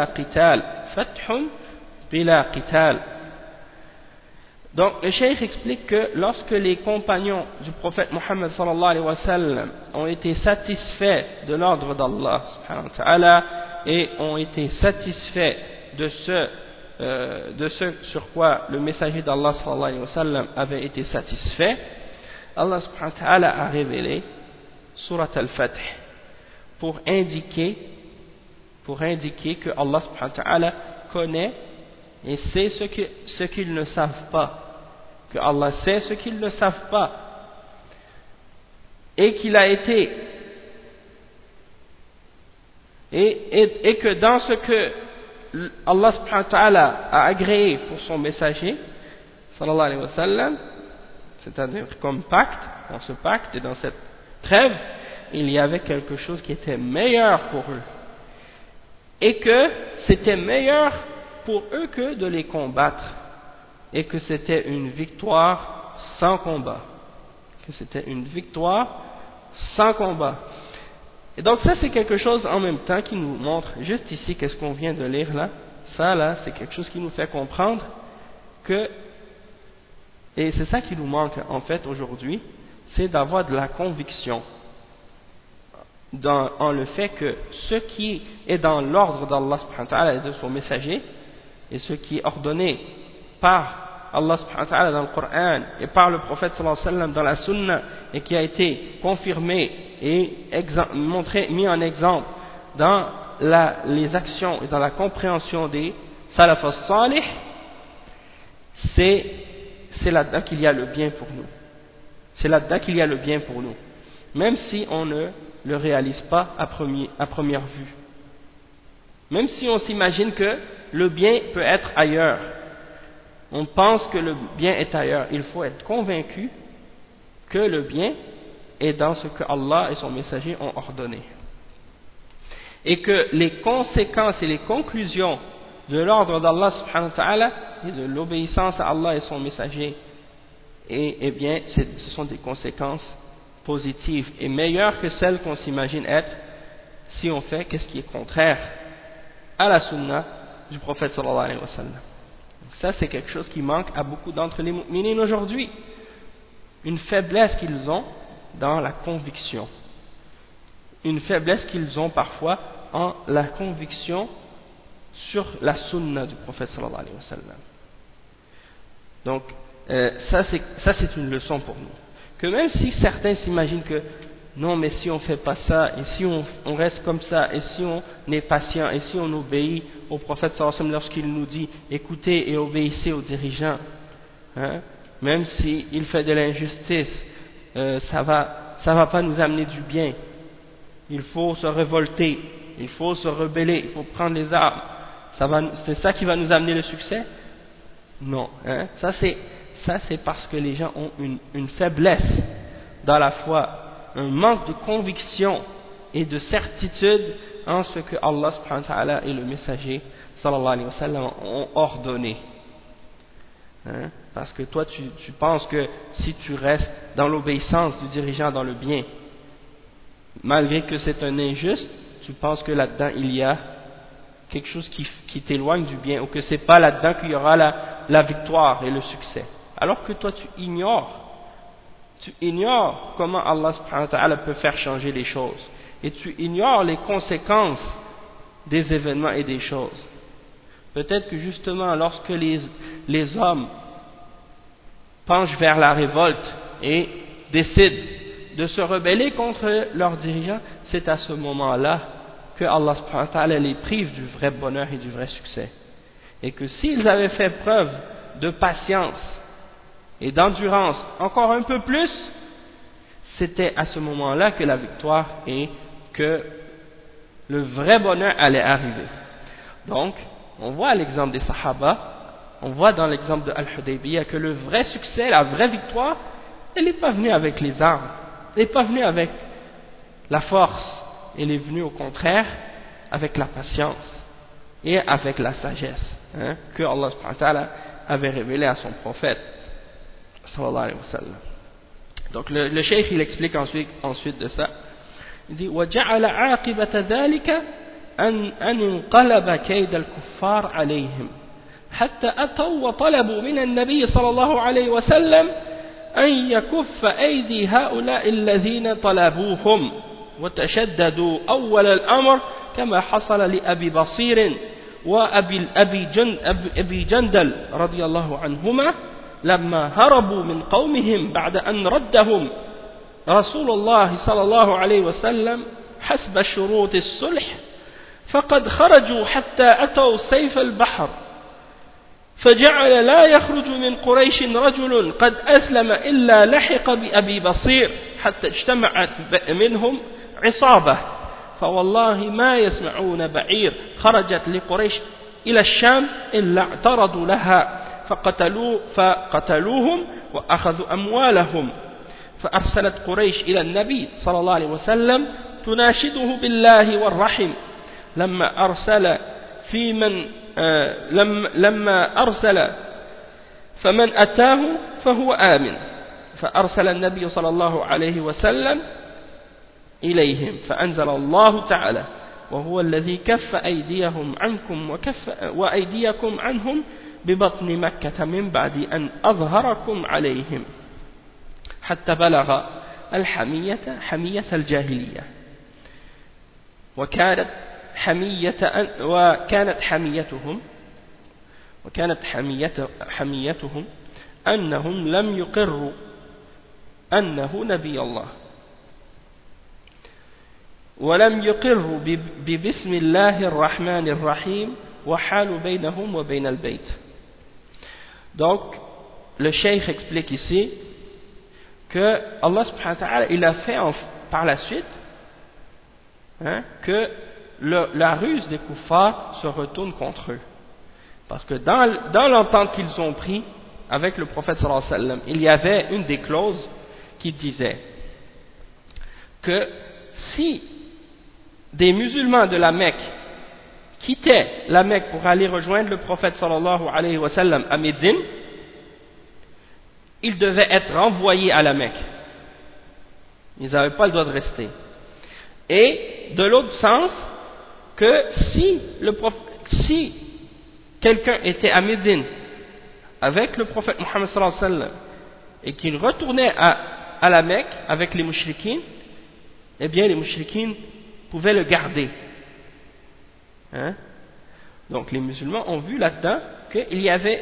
بلا قتال. Donc le cheikh explique que lorsque les compagnons du prophète Mohammed sallallahu alayhi wa sallam ont été satisfaits de l'ordre d'Allah subhanahu wa ta'ala et ont été satisfaits de ce sur quoi le messager d'Allah sallallahu alayhi wa sallam avait été satisfait, Allah subhanahu wa ta'ala a révélé Surat al-Fath pour indiquer que Allah subhanahu wa ta'ala connaît et sait ce qu'ils ne savent pas, que Allah sait ce qu'ils ne savent pas, et qu'il a été et que dans ce que Allah subhanahu wa ta'ala a agréé pour son messager sallallahu alayhi wa sallam, c'est-à-dire comme pacte, dans ce pacte et dans cette trêve, il y avait quelque chose qui était meilleur pour eux, et que c'était meilleur pour eux que de les combattre, et que c'était une victoire sans combat, et donc ça c'est quelque chose en même temps qui nous montre, juste ici qu'est-ce qu'on vient de lire là, ça là c'est quelque chose qui nous fait comprendre que, et c'est ça qui nous manque en fait aujourd'hui, c'est d'avoir de la conviction en le fait que ce qui est dans l'ordre d'Allah subhanahu wa ta'ala et de son messager, et ce qui est ordonné par Allah subhanahu wa ta'ala dans le Coran et par le prophète sallallahu alayhi wa sallam dans la sunna, et qui a été confirmé et mis en exemple dans les actions et dans la compréhension des salaf as-salih, c'est là-dedans qu'il y a le bien pour nous. C'est là-dedans qu'il y a le bien pour nous, même si on ne le réalise pas à première vue. Même si on s'imagine que le bien peut être ailleurs, on pense que le bien est ailleurs, il faut être convaincu que le bien est dans ce que Allah et son messager ont ordonné. Et que les conséquences et les conclusions de l'ordre d'Allah subhanahu wa ta'ala et de l'obéissance à Allah et son messager, eh bien, ce sont des conséquences positives et meilleures que celles qu'on s'imagine être si on fait qu'est-ce qui est contraire à la sunna du prophète sallallahu alayhi wa sallam. Donc ça, c'est quelque chose qui manque à beaucoup d'entre les mu'minines aujourd'hui. Une faiblesse qu'ils ont dans la conviction. Une faiblesse qu'ils ont parfois en la conviction sur la sunna du prophète sallallahu alayhi wa sallam. Donc, ça c'est une leçon pour nous. Que même si certains s'imaginent que non, mais si on ne fait pas ça, et si on reste comme ça, et si on est patient, et si on obéit au prophète sallallahu alayhi wa sallam lorsqu'il nous dit écoutez et obéissez aux dirigeants, hein, même s'il fait de l'injustice, ça va pas nous amener du bien. Il faut se révolter, il faut se rebeller, il faut prendre les armes. C'est ça qui va nous amener le succès? Non, hein? Ça c'est parce que les gens ont une faiblesse dans la foi, un manque de conviction et de certitude en ce que Allah subhanahu wa ta'ala et le messager sallallahu alayhi wa sallam ont ordonné. Hein? Parce que toi tu penses que si tu restes dans l'obéissance du dirigeant dans le bien, malgré que c'est un injuste, tu penses que là-dedans il y a quelque chose qui t'éloigne du bien, ou que c'est pas là-dedans qu'il y aura la victoire et le succès. Alors que toi tu ignores comment Allah subhanahu wa ta'ala peut faire changer les choses, et tu ignores les conséquences des événements et des choses. Peut-être que justement lorsque les hommes penchent vers la révolte et décident de se rebeller contre leurs dirigeants, c'est à ce moment-là que Allah subhanahu wa ta'ala les prive du vrai bonheur et du vrai succès. Et que s'ils avaient fait preuve de patience et d'endurance encore un peu plus, c'était à ce moment-là que la victoire et que le vrai bonheur allait arriver. Donc, on voit à l'exemple des Sahaba, on voit dans l'exemple de Al-Hudaybiyah que le vrai succès, la vraie victoire, elle n'est pas venue avec les armes, elle n'est pas venue avec la force, elle est venue au contraire avec la patience et avec la sagesse, hein, que Allah subhanahu wa ta'ala avait révélé à son prophète sallallahu alayhi wa sallam. Donc le cheikh il explique ensuite de ça, il dit وَجَعَلَ عَاقِبَةَ ذَلِكَ أن انقلب كيد الكفار عليهم حتى أتوا وطلبوا من النبي صلى الله عليه وسلم أن يكف أيدي هؤلاء الذين طلبوهم وتشددوا أول الأمر كما حصل لأبي بصير وأبي جندل رضي الله عنهما لما هربوا من قومهم بعد أن ردهم رسول الله صلى الله عليه وسلم حسب شروط الصلح فقد خرجوا حتى أتوا سيف البحر فجعل لا يخرج من قريش رجل قد أسلم إلا لحق بأبي بصير حتى اجتمعت منهم عصابة فوالله ما يسمعون بعير خرجت لقريش إلى الشام إلا اعترضوا لها فقتلوهم وأخذوا أموالهم فأرسلت قريش إلى النبي صلى الله عليه وسلم تناشده بالله والرحم لما أرسل فمن أتاه فهو آمن فأرسل النبي صلى الله عليه وسلم إليهم فأنزل الله تعالى وهو الذي كف أيديهم عنكم وأيديكم عنهم ببطن مكة من بعد أن أظهركم عليهم حتى بلغ حمية الجاهلية وكانت حميتهم أنهم لم يقروا أنه نبي الله ولم يقروا ببسم الله الرحمن الرحيم وحال بينهم وبين البيت. Donc le cheikh explique ici que Allah subhanahu wa ta'ala il a fait par la suite, hein, que la ruse des kuffars se retourne contre eux. Parce que dans l'entente qu'ils ont pris avec le prophète sallallahu alayhi wa sallam, il y avait une des clauses qui disait que si des musulmans de la Mecque quittaient la Mecque pour aller rejoindre le prophète sallallahu alayhi wa sallam à Médine, ils devaient être renvoyés à la Mecque. Ils n'avaient pas le droit de rester. Et de l'autre sens, que si quelqu'un était à Médine avec le prophète Mohammed sallallahu alayhi wa sallam et qu'il retournait à la Mecque avec les mouchriquines, eh bien les mouchriquines pouvaient le garder. Hein? Donc les musulmans ont vu là-dedans qu'il y avait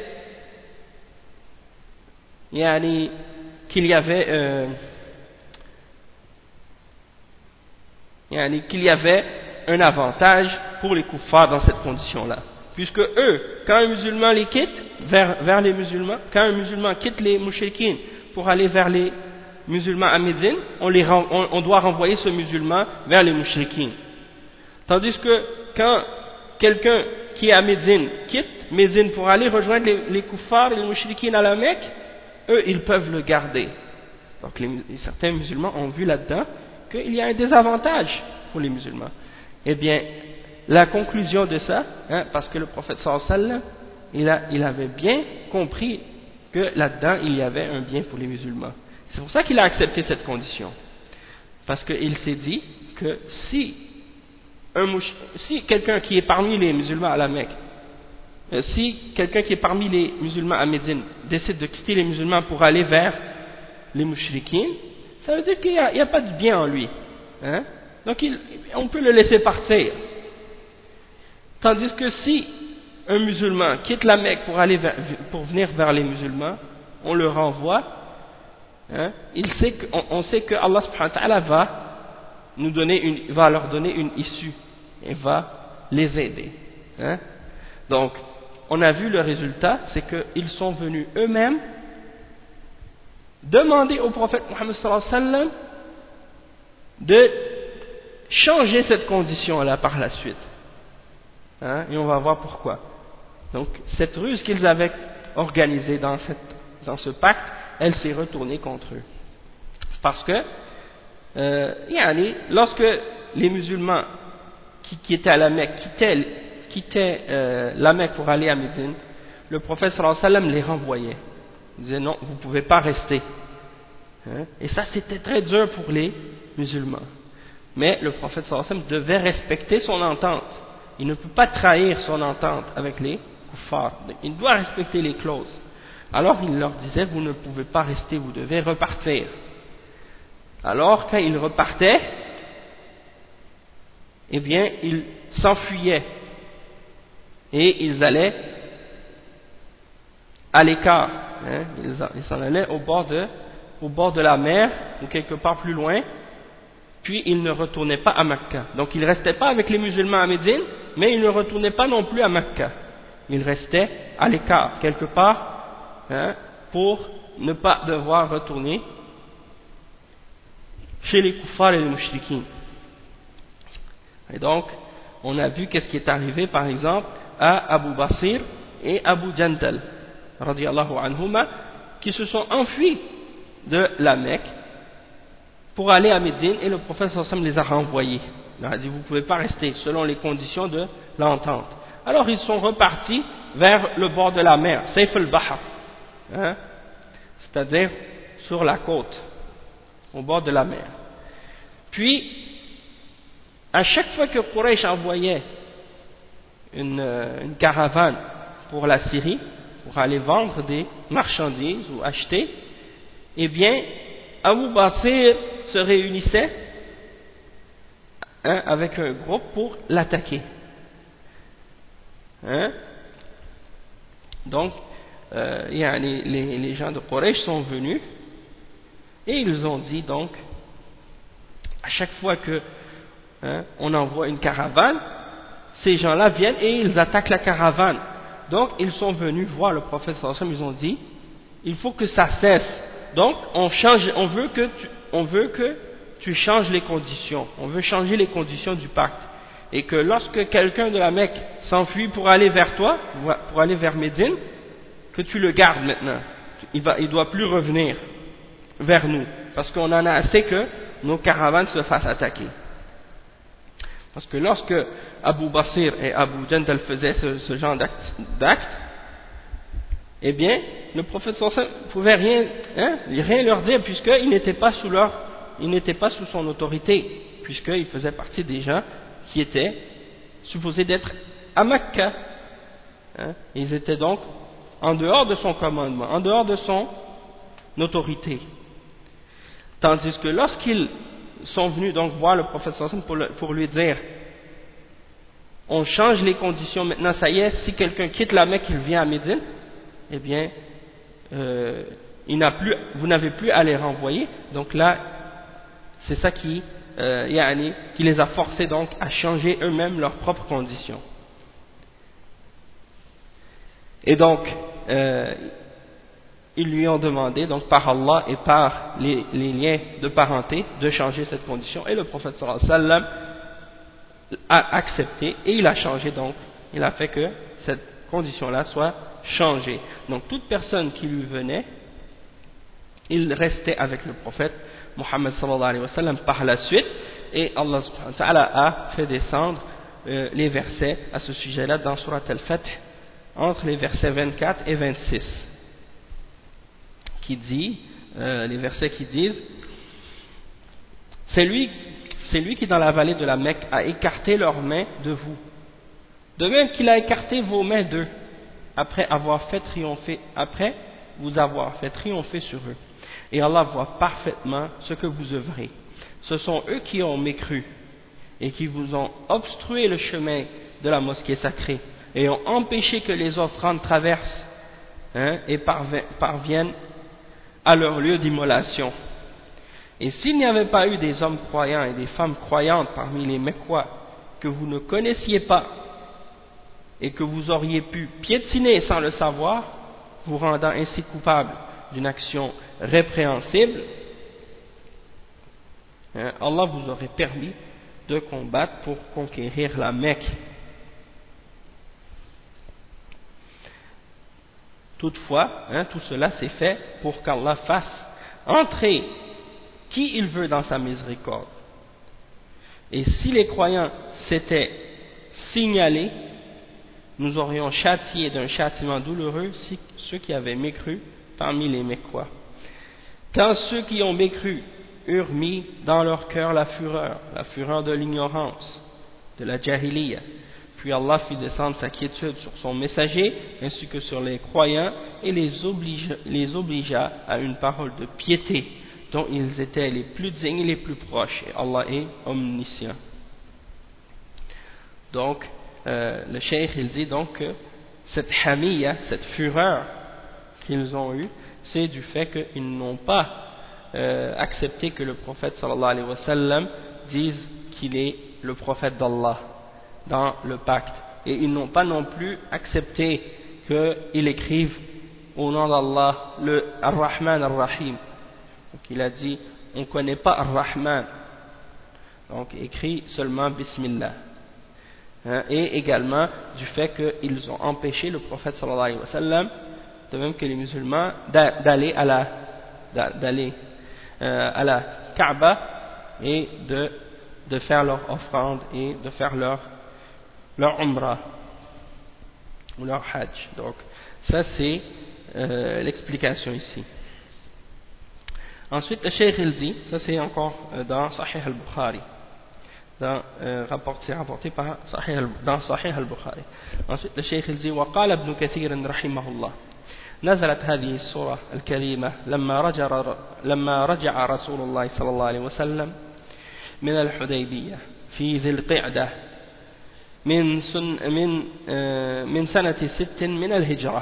un avantage pour les kuffars dans cette condition-là. Puisque eux, quand un musulman les quitte vers les musulmans, quand un musulman quitte les mouchriquines pour aller vers les musulmans à Médine, on doit renvoyer ce musulman vers les mouchriquines. Tandis que quand quelqu'un qui est à Médine quitte Médine pour aller rejoindre les kuffars et les mouchriquines à la Mecque, eux, ils peuvent le garder. Donc certains musulmans ont vu là-dedans qu'il y a un désavantage pour les musulmans. Eh bien, la conclusion de ça, parce que le prophète sallallahu alayhi wa sallam, il avait bien compris que là-dedans, il y avait un bien pour les musulmans. C'est pour ça qu'il a accepté cette condition. Parce qu'il s'est dit que si quelqu'un qui est parmi les musulmans à la Mecque, si quelqu'un qui est parmi les musulmans à Médine décide de quitter les musulmans pour aller vers les mouchriquines, ça veut dire qu'il n'y a pas de bien en lui. Hein? Donc on peut le laisser partir. Tandis que si un musulman quitte la Mecque pour venir vers les musulmans, on le renvoie, hein? On sait que Allah subhanahu wa ta'ala va leur donner une issue et va les aider. Hein? Donc, on a vu le résultat, c'est qu'ils sont venus eux-mêmes demander au prophète Mohammed sallallahu alayhi wa sallam de changer cette condition-là par la suite. Hein? Et on va voir pourquoi. Donc, cette ruse qu'ils avaient organisée dans ce pacte, elle s'est retournée contre eux. Parce que, lorsque les musulmans qui étaient à la Mecque quittaient la Mecque pour aller à Médine, le prophète sallallahu alayhi wa sallam les renvoyait. Il disait non, vous ne pouvez pas rester. Hein? Et ça, c'était très dur pour les musulmans. Mais le prophète sallallahu alayhi wa sallam devait respecter son entente. Il ne peut pas trahir son entente avec les kuffars. Il doit respecter les clauses. Alors il leur disait, vous ne pouvez pas rester, vous devez repartir. Alors quand ils repartaient, eh bien ils s'enfuyaient et ils allaient à l'écart. Hein? Ils s'en allaient au bord de la mer ou quelque part plus loin. Puis ils ne retournaient pas à Mecca. Donc ils ne restaient pas avec les musulmans à Médine, mais ils ne retournaient pas non plus à Mecca. Ils restaient à l'écart, quelque part, hein, pour ne pas devoir retourner chez les kuffars et les mouchriquins. Et donc, on a vu qu'est-ce qui est arrivé, par exemple, à Abu Basir et Abu Jandal, radiyallahu anhuma, qui se sont enfuis de la Mecque pour aller à Médine, et le prophète sallallahu alayhi wa sallam les a renvoyés. Il a dit, vous ne pouvez pas rester selon les conditions de l'entente. Alors ils sont repartis vers le bord de la mer, Sayf al-Bahr, hein, c'est-à-dire sur la côte, au bord de la mer. Puis, à chaque fois que Quraysh envoyait une caravane pour la Syrie, pour aller vendre des marchandises ou acheter, eh bien, Abu Basir se réunissait, hein, avec un groupe pour l'attaquer. Hein? Donc, les gens de Quraysh sont venus et ils ont dit donc, à chaque fois que on envoie une caravane, ces gens-là viennent et ils attaquent la caravane. Donc, ils sont venus voir le prophète sallallahu alayhi wa sallam, ils ont dit, il faut que ça cesse. Donc, on veut que tu changes les conditions. On veut changer les conditions du pacte. et que lorsque quelqu'un de la Mecque s'enfuit pour aller vers toi, pour aller vers Médine, que tu le gardes maintenant. Il doit plus revenir vers nous, parce qu'on en a assez que nos caravanes se fassent attaquer. Parce que lorsque Abu Basir et Abu Jandal faisaient ce genre d'acte, eh bien, le prophète sallallahu alayhi wa sallam ne pouvait rien leur dire, puisqu'il n'était pas sous son autorité, puisqu'il faisait partie des gens qui étaient supposés d'être à Mecca. Ils étaient donc en dehors de son commandement, en dehors de son autorité. Tandis que lorsqu'ils sont venus donc voir le prophète sallallahu alayhi wa sallam pour lui dire, on change les conditions maintenant, ça y est, si quelqu'un quitte la Mecque, il vient à Médine, eh bien, vous n'avez plus à les renvoyer. Donc là, c'est ça qui les a forcés donc à changer eux-mêmes leurs propres conditions. Et donc, ils lui ont demandé, donc par Allah et par les liens de parenté, de changer cette condition. Et le prophète sallallahu alayhi wa sallam a accepté et il a changé, donc il a fait que cette condition-là soit changée. Donc toute personne qui lui venait, il restait avec le prophète Muhammad sallallahu alayhi wa sallam par la suite, et Allah subhanahu wa ta'ala a fait descendre les versets à ce sujet-là dans Surat Al-Fath, entre les versets 24 et 26, qui dit, les versets qui disent, c'est lui qui dans la vallée de la Mecque a écarté leurs mains de vous, de même qu'il a écarté vos mains d'eux, après vous avoir fait triompher sur eux. Et Allah voit parfaitement ce que vous œuvrez. Ce sont eux qui ont mécru et qui vous ont obstrué le chemin de la mosquée sacrée et ont empêché que les offrandes traversent et parviennent à leur lieu d'immolation. Et s'il n'y avait pas eu des hommes croyants et des femmes croyantes parmi les Mecquois que vous ne connaissiez pas et que vous auriez pu piétiner sans le savoir, vous rendant ainsi coupable d'une action répréhensible, Allah vous aurait permis de combattre pour conquérir la Mecque. Toutefois, tout cela s'est fait pour qu'Allah fasse entrer qui il veut dans sa miséricorde. Et si les croyants s'étaient signalés, nous aurions châtié d'un châtiment douloureux ceux qui avaient mécru parmi les Mecquois. Quand ceux qui ont mécru eurent mis dans leur cœur la fureur de l'ignorance, de la jahiliya, puis Allah fit descendre sa quiétude sur son messager ainsi que sur les croyants et les obligea à une parole de piété dont ils étaient les plus dignes et les plus proches, et Allah est omniscient. Donc le cheikh il dit donc que cette hamiyya, cette fureur qu'ils ont eue, c'est du fait qu'ils n'ont pas accepté que le prophète sallallahu alayhi wa sallam dise qu'il est le prophète d'Allah dans le pacte, et ils n'ont pas non plus accepté qu'il écrive au nom d'Allah le Ar-Rahman Ar-Rahim. Donc il a dit on ne connaît pas Ar-Rahman, donc écrit seulement Bismillah. Et également du fait qu'ils ont empêché le prophète sallallahu alayhi wa sallam, de même que les musulmans, d'aller à la Kaaba et de faire leur offrande et de faire leur umrah ou leur hajj. Donc ça c'est l'explication ici. Ensuite le cheikh il dit, ça c'est encore dans Sahih al-Bukhari, rapporté par dans Sahih al-Bukhari. Ensuite le cheikh il dit وقال ابن كثير رحمه الله نزلت هذه السورة الكريمة لما رجع رسول الله صلى الله عليه وسلم من الحديبية في ذي القعدة من سنة 6 من الهجرة،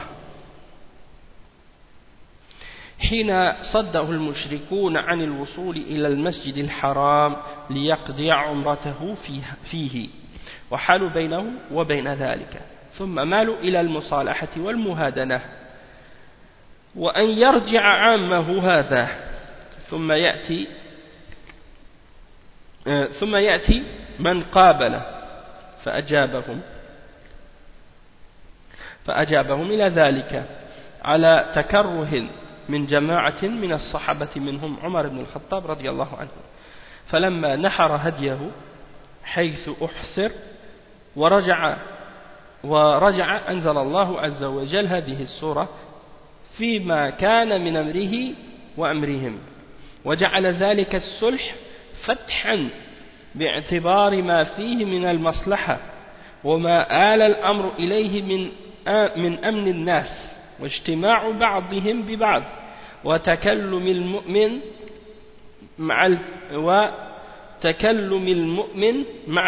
حين صده المشركون عن الوصول إلى المسجد الحرام ليقضي عمرته فيه، وحالوا بينه وبين ذلك، ثم مالوا إلى المصالحة والمهادنة، وأن يرجع عامه هذا ثم يأتي من قابله فأجابهم إلى ذلك على تكره من جماعة من الصحابة منهم عمر بن الخطاب رضي الله عنه فلما نحر هديه حيث أحسر ورجع أنزل الله عز وجل هذه السورة فيما كان من أمره وأمرهم وجعل ذلك الصلح فتحا باعتبار ما فيه من المصلحة وما آل الأمر إليه من أمن الناس واجتماع بعضهم ببعض وتكلم المؤمن مع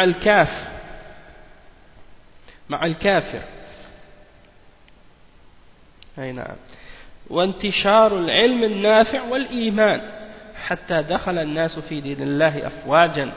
الكافر أي نعم وانتشار العلم النافع والإيمان حتى دخل الناس في دين الله أفواجا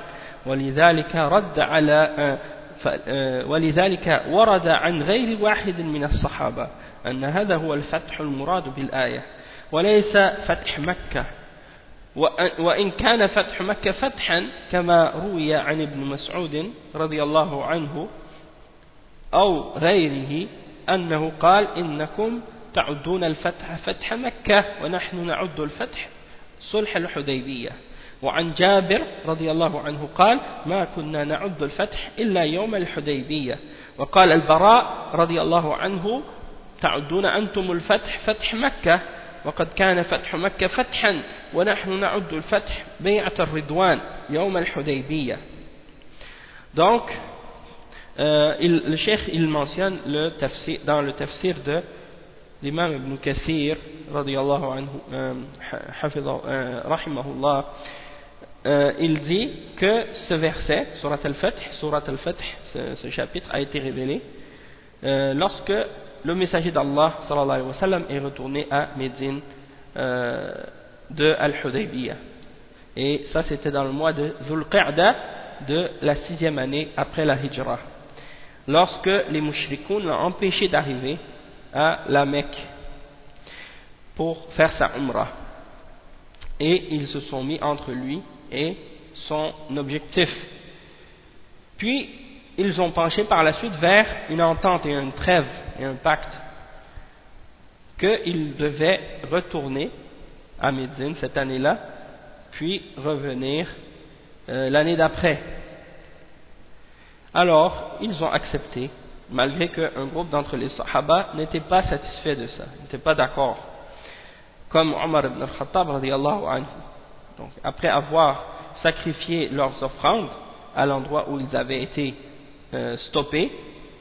ولذلك ورد عن غير واحد من الصحابة أن هذا هو الفتح المراد بالآية وليس فتح مكة وإن كان فتح مكة فتحا كما روي عن ابن مسعود رضي الله عنه أو غيره أنه قال إنكم تعدون الفتح فتح مكة ونحن نعد الفتح صلح الحديبية وعن جابر رضي الله عنه قال ما كنا نعد الفتح إلا يوم الحديبية وقال البراء رضي الله عنه تعدون أنتم الفتح فتح مكة وقد كان فتح مكة فتحا ونحن نعد الفتح بيعة الرضوان يوم الحديبية. Donc le cheikh il mentionne dans le tafsir de l'imam Ibn Kathir radiyallahu anhu rahimahullah, il dit que ce verset Surat al-Fath, ce chapitre a été révélé lorsque le messager d'Allah sallallahu alayhi wa sallam est retourné à Médine de Al-Hudaybiyah, et ça c'était dans le mois de Dhul Qa'da de la 6e année après la Hijra, lorsque les mushrikoun l'ont empêché d'arriver à la Mecque pour faire sa umrah, et ils se sont mis entre lui et son objectif. Puis ils ont penché par la suite vers une entente et une trêve et un pacte qu'ils devaient retourner à Médine cette année-là puis revenir l'année d'après. Alors ils ont accepté, malgré qu'un groupe d'entre les Sahaba n'était pas satisfait de ça, n'était pas d'accord, comme Omar ibn al-Khattab radiyallahu anhu. Donc après avoir sacrifié leurs offrandes à l'endroit où ils avaient été stoppés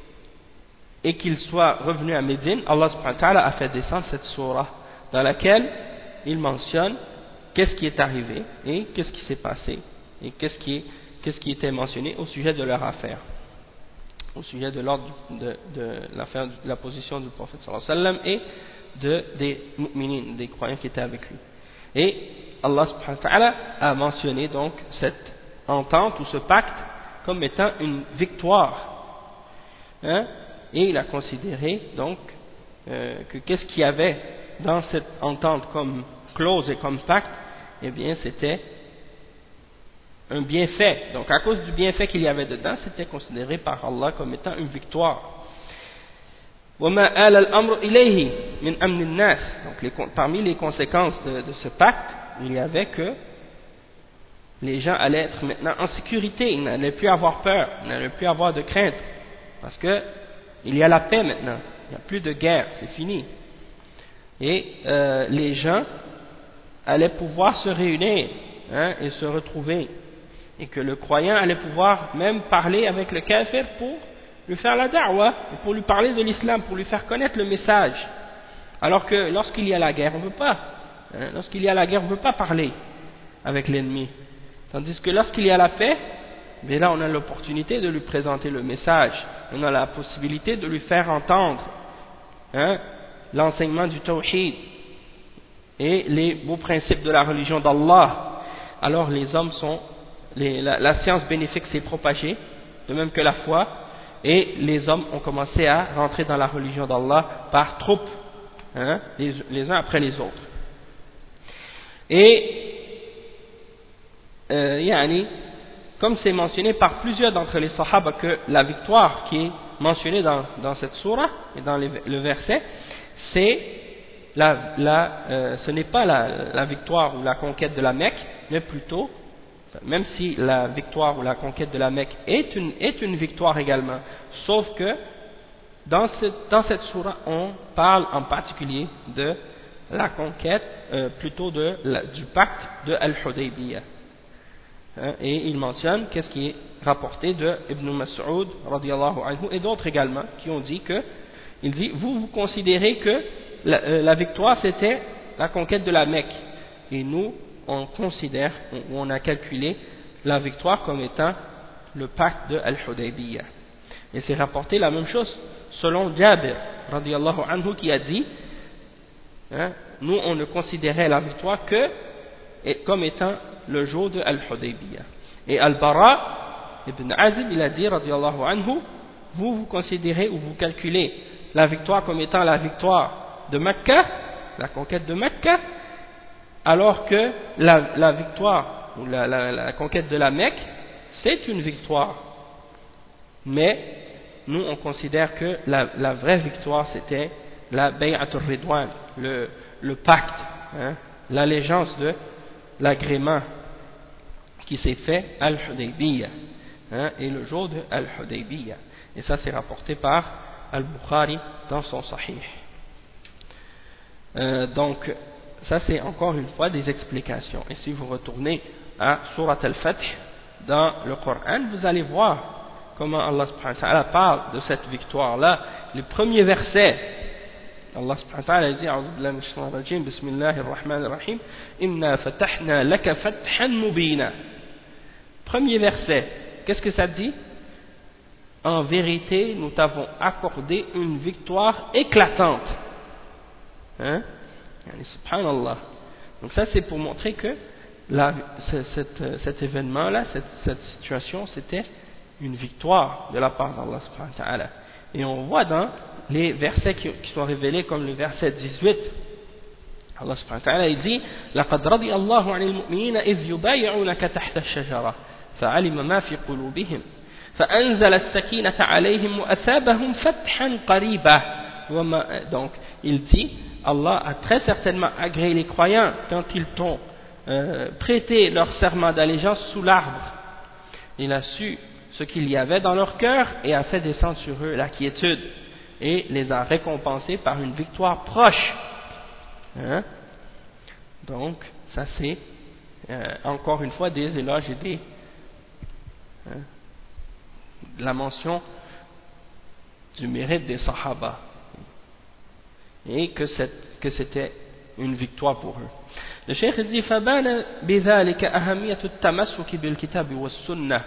et qu'ils soient revenus à Médine, Allah subhanahu wa ta'ala a fait descendre cette surah dans laquelle il mentionne qu'est-ce qui est arrivé et qu'est-ce qui s'est passé et qu'est-ce qui était mentionné au sujet de leur affaire, au sujet de l'ordre de l'affaire de la position du prophète sallallahu alayhi wa sallam et des mu'minin, des croyants qui étaient avec lui. Et Allah subhanahu wa ta'ala a mentionné donc cette entente ou ce pacte comme étant une victoire, hein? Et il a considéré donc que qu'est-ce qu'il y avait dans cette entente comme clause et comme pacte, eh bien c'était un bienfait. Donc à cause du bienfait qu'il y avait dedans, c'était considéré par Allah comme étant une victoire. وَمَا آلَ الْأَمْرُ إِلَيْهِ مِنْ أَمْنِ النَّاسِ. Donc parmi les conséquences de ce pacte, il y avait que les gens allaient être maintenant en sécurité, ils n'allaient plus avoir peur, ils n'allaient plus avoir de crainte, parce que il y a la paix maintenant, il n'y a plus de guerre, c'est fini. Et les gens allaient pouvoir se réunir, hein, et se retrouver, et que le croyant allait pouvoir même parler avec le kafir pour lui faire la da'wa, pour lui parler de l'islam, pour lui faire connaître le message. Alors que lorsqu'il y a la guerre, on ne veut pas. Hein, lorsqu'il y a la guerre, on ne veut pas parler avec l'ennemi. Tandis que lorsqu'il y a la paix, mais là on a l'opportunité de lui présenter le message, on a la possibilité de lui faire entendre, hein, l'enseignement du tawhid et les beaux principes de la religion d'Allah. Alors les hommes la science bénéfique s'est propagée, de même que la foi, et les hommes ont commencé à rentrer dans la religion d'Allah par troupes, hein, les uns après les autres. Et comme c'est mentionné par plusieurs d'entre les sahaba que la victoire qui est mentionnée dans cette sourate et dans le verset, c'est ce n'est pas la victoire ou la conquête de la Mecque, mais plutôt, même si la victoire ou la conquête de la Mecque est une victoire également, sauf que dans cette sourate, on parle en particulier de la conquête, plutôt du pacte de Al-Hudaybiyah. Et il mentionne qu'est-ce qui est rapporté de Ibn Mas'ud radiyallahu anhu et d'autres également qui ont dit que, il dit, vous considérez que la victoire c'était la conquête de la Mecque, et nous on considère, on a calculé la victoire comme étant le pacte de Al-Hudaybiyah. Et c'est rapporté la même chose selon Jabir radiyallahu anhu qui a dit, nous on ne considérait la victoire que comme étant le jour de Al-Hudaybiyah. Et Al-Bara ibn Azib il a dit radiyallahu anhu, vous considérez ou vous calculez la victoire comme étant la victoire de Mecca, la conquête de Mecca, alors que la victoire ou la conquête de la Mecque c'est une victoire, mais nous on considère que la vraie victoire c'était la Bay'atul Ridwan, le pacte, l'allégeance de l'agrément qui s'est fait Al-Hudaybiyah, et le jour de Al-Hudaybiyah, et ça c'est rapporté par Al-Bukhari dans son Sahih. Donc ça c'est encore une fois des explications, et si vous retournez à Surat Al-Fath dans le Coran, vous allez voir comment Allah subhanahu wa ta'ala parle de cette victoire là. Le premier verset, Allah subhanahu wa ta'ala dit A'udhu billahi minash shaitanir rajim, Bismillahir Rahmanir Rahim, Inna fatahna laka fathan mubina. Premier verset, qu'est-ce que ça dit? En vérité nous t'avons accordé une victoire éclatante. Subhanallah. Donc ça c'est pour montrer que cet événement là, cette situation, c'était une victoire de la part d'Allah subhanahu wa ta'ala. Et on voit dans les versets qui sont révélés comme le verset 18, Allah subhanahu wa ta'ala il dit لَقَدْ رَضِيَ اللَّهُ عَنِ الْمُؤْمِنِينَ إِذْ يُبَايِعُونَكَ تَحْتَ الشَّجَرَةِ فَعَلِمَ مَا فِي قُلُوبِهِمْ فَأَنزَلَ السَّكِينَةَ عَلَيْهِمْ وَأَثَابَهُمْ فَتْحًا قَرِيبًا. Donc il dit, Allah a très certainement agréé les croyants quand ils t'ont prêté leur serment d'allégeance sous l'arbre. Il a su ce qu'il y avait dans leur cœur et a fait descendre sur eux la quiétude et les a récompensés par une victoire proche. Donc ça c'est encore une fois des éloges et la mention du mérite des Sahaba et que c'était une victoire pour eux. Le Cheikh dit فَبَانَ بِذَلِكَ أَهَمِيَّةُ التَّمَسُّكِ بِالْكِتَابِ وَالسُّنَّةِ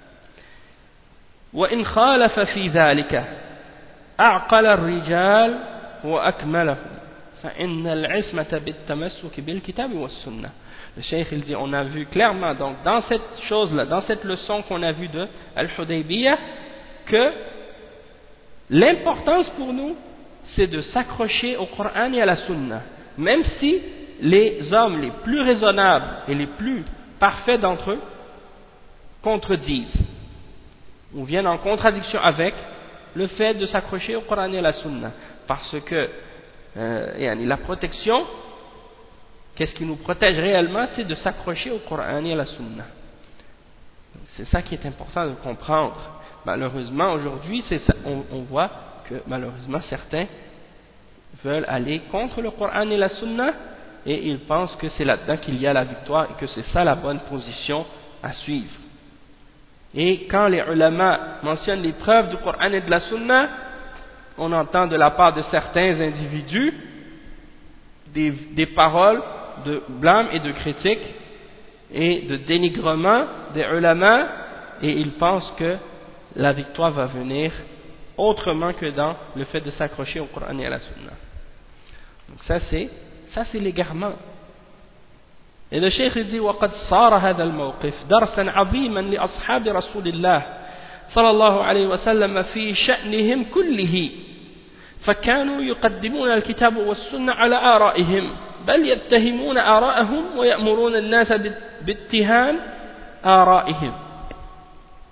وإن خالف في ذلك أعقل الرجال وأكملهم فإن العصمة بالتمسك بالكتاب والسنة. Le Cheikh il dit, on a vu clairement donc dans cette chose-là, dans cette leçon qu'on a vue de Al-Hudaybiyah, que l'importance pour nous c'est de s'accrocher au Coran et à la Sunna, même si les hommes les plus raisonnables et les plus parfaits d'entre eux contredisent ou viennent en contradiction avec le fait de s'accrocher au Coran et à la Sunna, parce que la protection, qu'est-ce qui nous protège réellement, c'est de s'accrocher au Coran et à la Sunna. C'est ça qui est important de comprendre. Malheureusement aujourd'hui on voit que malheureusement certains veulent aller contre le Coran et la Sunna et ils pensent que c'est là-dedans qu'il y a la victoire et que c'est ça la bonne position à suivre. Et quand les ulama mentionnent les preuves du Coran et de la Sunna, on entend de la part de certains individus des paroles de blâme et de critique et de dénigrement des ulama, et ils pensent que la victoire va venir autrement que dans le fait de s'accrocher au Coran et à la Sunna. Donc ça c'est l'égarement. Et le Cheikh dit وقد صار هذا الموقف درسا عظيما لأصحاب رسول الله صلى الله عليه وسلم في شأنهم كله فكانوا يقدمون الكتاب والسنة على آرائهم بل يتهمون آراءهم ويأمرون الناس باتهام آرائهم.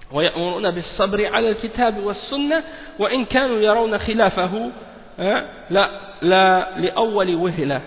ويأمرون بالصبر على الكتاب والسنة وإن كانوا يرون خلافه لا لأول وهلة.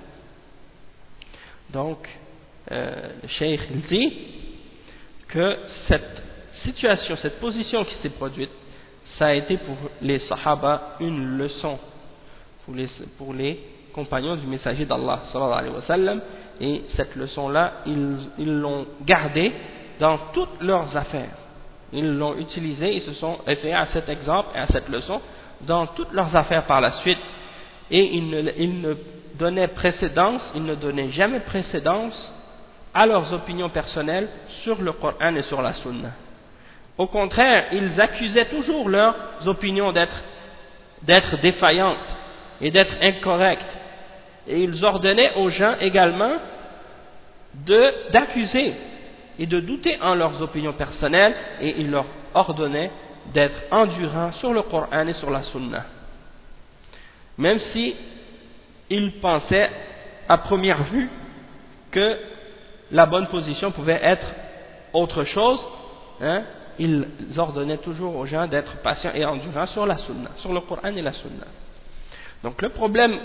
Donc le cheikh il dit que cette situation, cette position qui s'est produite, ça a été pour les Sahaba une leçon pour les compagnons du messager d'Allah sallallahu alayhi wa sallam, et cette leçon-là ils l'ont gardée dans toutes leurs affaires. Ils l'ont utilisée, ils se sont référés à cet exemple et à cette leçon dans toutes leurs affaires par la suite, et ils ne donnaient jamais précédence à leurs opinions personnelles sur le Coran et sur la Sunna. Au contraire, ils accusaient toujours leurs opinions d'être défaillantes et d'être incorrectes, et ils ordonnaient aux gens également d'accuser et de douter en leurs opinions personnelles, et ils leur ordonnaient d'être endurants sur le Coran et sur la Sunna, même si ils pensaient à première vue que la bonne position pouvait être autre chose, ils ordonnaient toujours aux gens d'être patients et endurants sur la Sunna, sur le Coran et la Sunna. Donc le problème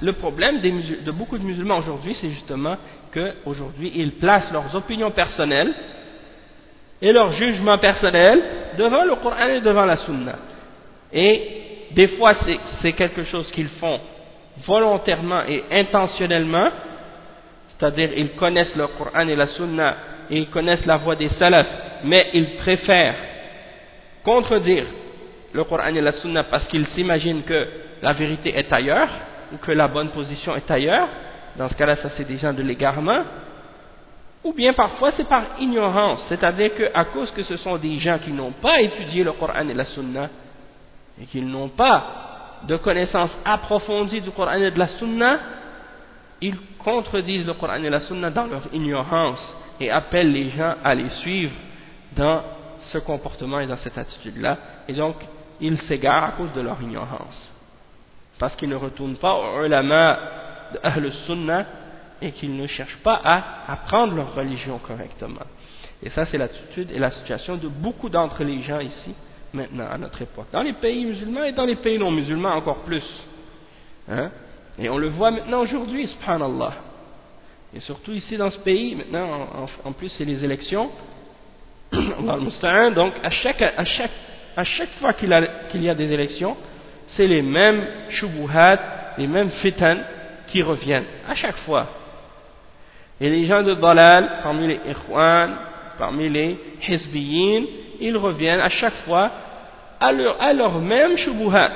de beaucoup de musulmans aujourd'hui, c'est justement qu'aujourd'hui ils placent leurs opinions personnelles et leurs jugements personnels devant le Coran et devant la Sunna. Et des fois c'est quelque chose qu'ils font volontairement et intentionnellement, c'est-à-dire ils connaissent le Coran et la Sunna et ils connaissent la voie des salafs, mais ils préfèrent contredire le Coran et la Sunna parce qu'ils s'imaginent que la vérité est ailleurs, ou que la bonne position est ailleurs. Dans ce cas-là, ça c'est des gens de l'égarement. Ou bien parfois c'est par ignorance, c'est-à-dire qu'à cause que ce sont des gens qui n'ont pas étudié le Coran et la Sunna, et qu'ils n'ont pas de connaissances approfondies du Coran et de la Sunna, ils contredisent le Coran et la Sunna dans leur ignorance et appellent les gens à les suivre dans ce comportement et dans cette attitude-là, et donc ils s'égarent à cause de leur ignorance, parce qu'ils ne retournent pas aux ulama de Ahl Sunnah et qu'ils ne cherchent pas à apprendre leur religion correctement. Et ça c'est l'attitude et la situation de beaucoup d'entre les gens ici maintenant à notre époque, dans les pays musulmans et dans les pays non musulmans encore plus, et on le voit maintenant aujourd'hui, subhanallah, et surtout ici dans ce pays maintenant, en plus c'est les élections. Donc à chaque fois qu'il y a des élections, c'est les mêmes shubuhat, les mêmes fitan qui reviennent à chaque fois. Et les gens de Dalal, parmi les Ikhwan, parmi les Hizbiyin, ils reviennent à chaque fois à leur même shubuhat.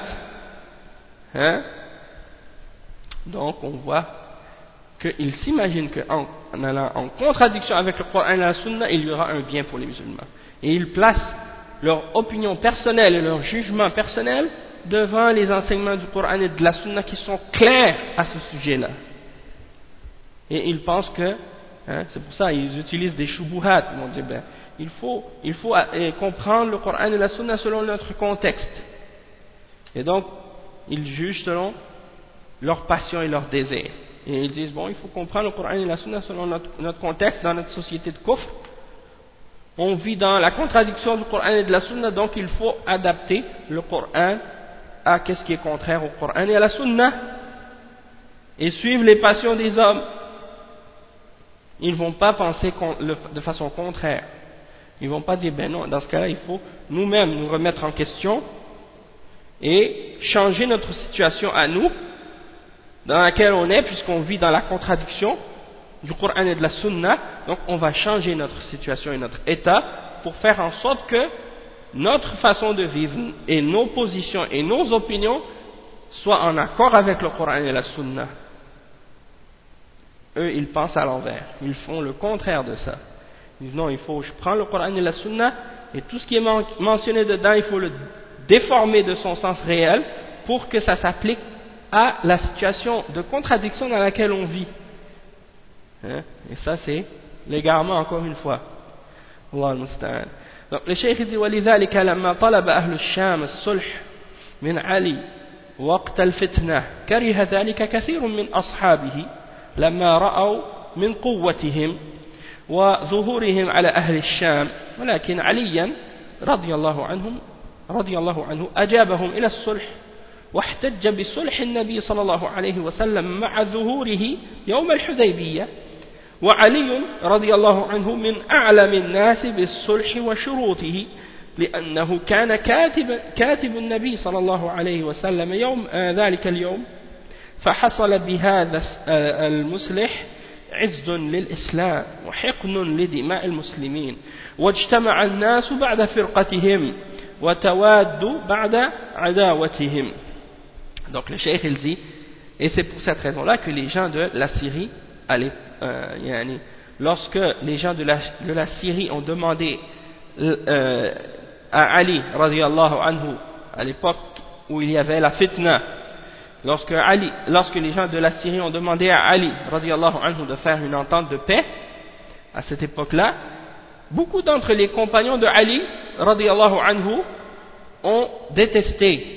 Donc on voit qu'ils s'imaginent qu'en allant en contradiction avec le Coran et la Sunna, il y aura un bien pour les musulmans. Et ils placent leur opinion personnelle et leur jugement personnel devant les enseignements du Coran et de la Sunna qui sont clairs à ce sujet-là. Et ils pensent que, c'est pour ça ils utilisent des shubuhat, ils vont dire il faut comprendre le Coran et la Sunna selon notre contexte. Et donc ils jugent selon leur passion et leur désir. Et ils disent il faut comprendre le Coran et la Sunna selon notre contexte, dans notre société de kufr. On vit dans la contradiction du Coran et de la Sunna, donc il faut adapter le Coran à ce qui est contraire au Coran et à la Sunna, et suivre les passions des hommes. Ils ne vont pas penser de façon contraire. Ils ne vont pas dire non, dans ce cas-là il faut nous-mêmes nous remettre en question et changer notre situation à nous dans laquelle on est, puisqu'on vit dans la contradiction du Coran et de la Sunna. Donc on va changer notre situation et notre état pour faire en sorte que notre façon de vivre et nos positions et nos opinions soient en accord avec le Coran et la Sunna. Eux ils pensent à l'envers, ils font le contraire de ça. Ils disent non, je prends le Coran et la Sunna et tout ce qui est mentionné dedans, il faut le déformer de son sens réel pour que ça s'applique à la situation de contradiction dans laquelle on vit. Et ça c'est l'égarement encore une fois. Allah al-Musta'an. Donc le cheikh dit وَلِذَلِكَ لَمَّا طَلَبَ أَهْلُ الشَّامِ الصُّلْحَ مِنْ عَلِي وقت الفتنة كره ذلك كثير من أصحابه لما رأوا من قوتهم وظهورهم على أهل الشام ولكن عليا رضي الله عنه أجابهم إلى الصلح واحتج بصلح النبي صلى الله عليه وسلم مع ظهوره يوم الحديبية وعلي رضي الله عنه من أعلم الناس بالصلح وشروطه لأنه كان كاتب النبي صلى الله عليه وسلم ذلك اليوم فحصل بهذا المصلح عز للإسلام وحقن لدماء المسلمين واجتمع الناس بعد فرقتهم وتوادوا بعد عداوتهم. Donc le cheikh il dit, et c'est pour cette raison-là que les gens de la Syrie, lorsque les gens de la Syrie ont demandé à Ali radiyallahu anhu à l'époque où il y avait la fitna, lorsque les gens de la Syrie ont demandé à Ali radiyallahu anhu de faire une entente de paix à cette époque-là, beaucoup d'entre les compagnons de Ali radiyallahu anhu ont détesté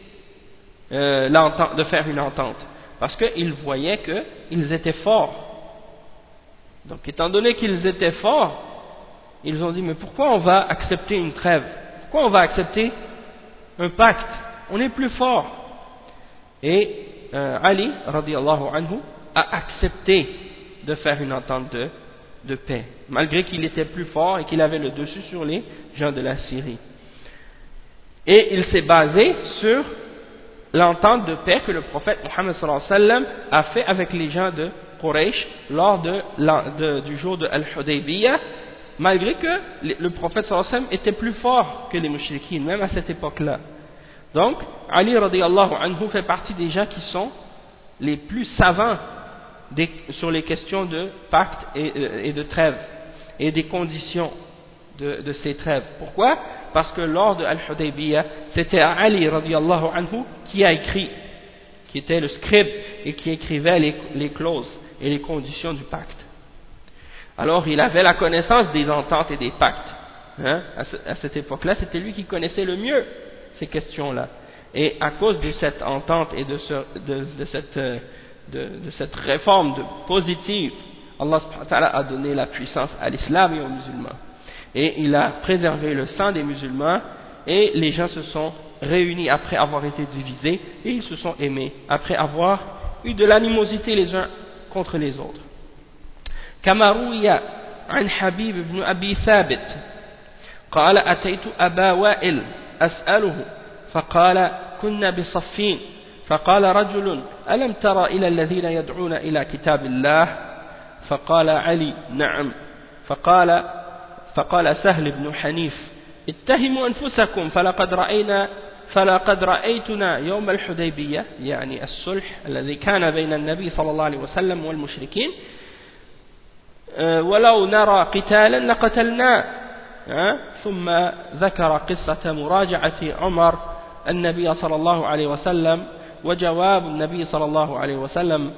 de faire une entente parce qu'ils voyaient qu'ils étaient forts. Donc étant donné qu'ils étaient forts, ils ont dit mais pourquoi on va accepter une trêve, pourquoi on va accepter un pacte, on est plus fort. Et Ali radiyallahu anhu a accepté de faire une entente de paix malgré qu'il était plus fort et qu'il avait le dessus sur les gens de la Syrie, et il s'est basé sur l'entente de paix que le prophète Mohammed sallallahu alayhi wa sallam a fait avec les gens de Quraysh lors du jour de Al-Hudaybiyah, malgré que le prophète sallallahu alayhi wa sallam était plus fort que les mushrikines, même à cette époque-là. Donc, Ali radiyallahu anhu fait partie des gens qui sont les plus savants sur les questions de pacte et de trêve, et des conditions de ces trêves. Pourquoi? Parce que lors de Al-Hudaybiyah, c'était Ali radiyallahu anhu qui a écrit, qui était le scribe et qui écrivait les clauses et les conditions du pacte. Alors il avait la connaissance des ententes et des pactes. À cette époque-là, c'était lui qui connaissait le mieux ces questions-là. Et à cause de cette entente et de cette réforme positive, Allah subhanahu wa ta'ala a donné la puissance à l'islam et aux musulmans. Et il a préservé le sang des musulmans, et les gens se sont réunis après avoir été divisés, et ils se sont aimés après avoir eu de l'animosité les uns contre les autres. كما روي عن حبيب بن أبي ثابت قال أتيت أبا وائل أسأله فقال كنا بصفين فقال رجل ألم ترى إلى الذين يدعون إلى كتاب الله فقال علي نعم فقال سهل بن حنيف اتهموا أنفسكم فلقد رأيتنا يوم الحديبية يعني الصلح الذي كان بين النبي صلى الله عليه وسلم والمشركين ولو نرى قتالا لقتلنا. ثم ذكر قصة مراجعة عمر النبي صلى الله عليه وسلم وجواب النبي صلى الله عليه وسلم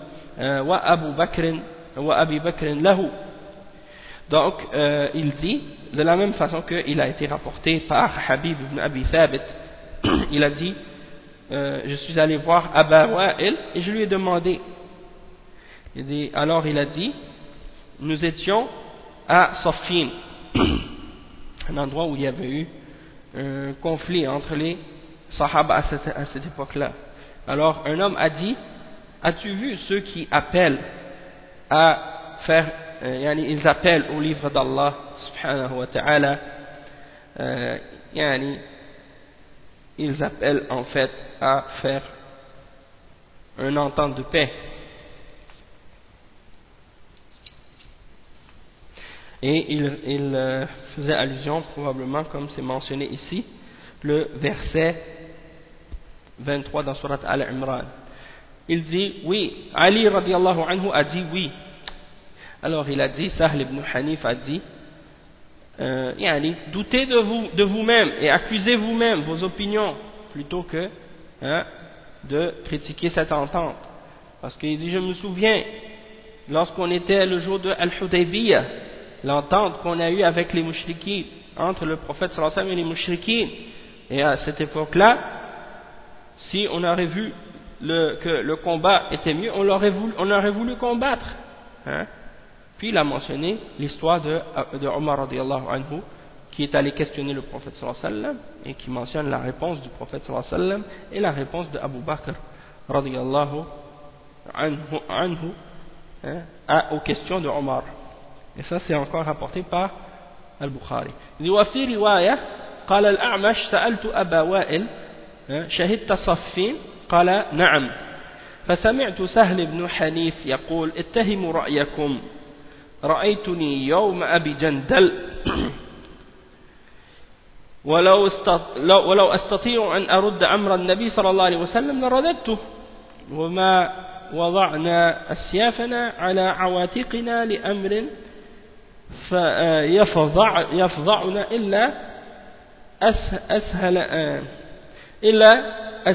وأبي بكر له. Donc il dit, de la même façon qu'il a été rapporté par Habib ibn Abi Thabit, il a dit je suis allé voir Aba Wa'il et je lui ai demandé, alors il a dit nous étions à Saffin, un endroit où il y avait eu un conflit entre les Sahaba à cette époque-là. Alors un homme a dit, as-tu vu ceux qui appellent à faire, ils appellent au livre d'Allah subhanahu wa ta'ala, ils appellent en fait à faire une entente de paix. Et il faisait allusion probablement, comme c'est mentionné ici, le verset 23 dans Surat Al-Imran. Il dit oui, Ali radiallahu anhu a dit oui. Alors il a dit, Sahl ibn Hanif a dit, doutez de vous-même et accusez vous-même vos opinions plutôt que de critiquer cette entente. Parce qu'il dit, je me souviens, lorsqu'on était le jour de Al-Hudaybiyah, l'entente qu'on a eue avec les mushrikines, entre le prophète sallallahu alayhi wa sallam et les mushrikines, et à cette époque-là, si on aurait vu que le combat était mieux, on aurait voulu combattre. Puis il a mentionné l'histoire de Omar radiallahu anhu, qui est allé questionner le prophète sallallahu alayhi wa sallam et qui mentionne la réponse du prophète sallallahu alayhi wa sallam et la réponse de Abu Bakr radiyallahu anhu aux questions de Omar. Et ça c'est encore rapporté par Al-Bukhari. Il dit وفي رواية قال الأعمش سألت أبا وائل شهدت صفين قال نعم فسمعت سهل بن حنيف يقول اتهموا رأيكم رأيتني يوم أبي جندل ولو أستطيع أن أرد أمر النبي صلى الله عليه وسلم لرددته وما وضعنا أسيافنا على عواتقنا لأمر فيفضعنا إلا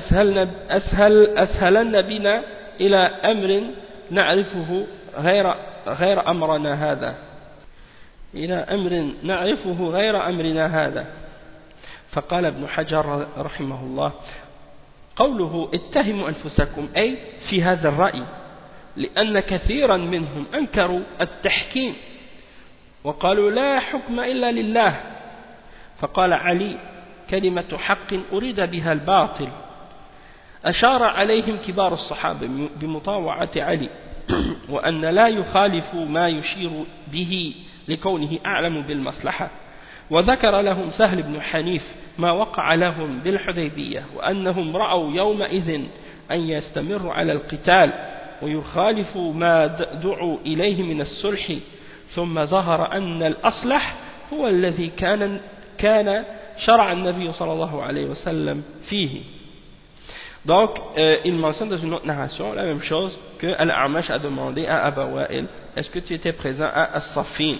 أسهلن بنا إلى أمر نعرفه غير أمرنا هذا غير أمرنا هذا. فقال ابن حجر رحمه الله قوله اتهموا أنفسكم أي في هذا الرأي لأن كثيرا منهم أنكروا التحكيم وقالوا لا حكم إلا لله. فقال علي كلمة حق أريد بها الباطل. أشار عليهم كبار الصحابة بمطاوعة علي وأن لا يخالفوا ما يشير به لكونه أعلم بالمصلحة. وذكر لهم سهل بن حنيف ما وقع لهم بالحديبية وأنهم رأوا يومئذ أن يستمروا على القتال ويخالفوا ما دعوا إليه من الصلح ثم ظهر أن الأصلح هو الذي كان شرع النبي صلى الله عليه وسلم فيه. Donc, il mentionne dans une autre narration la même chose que Al-A'mash a demandé à Aba Wa'il, est-ce que tu étais présent à As-Saffin?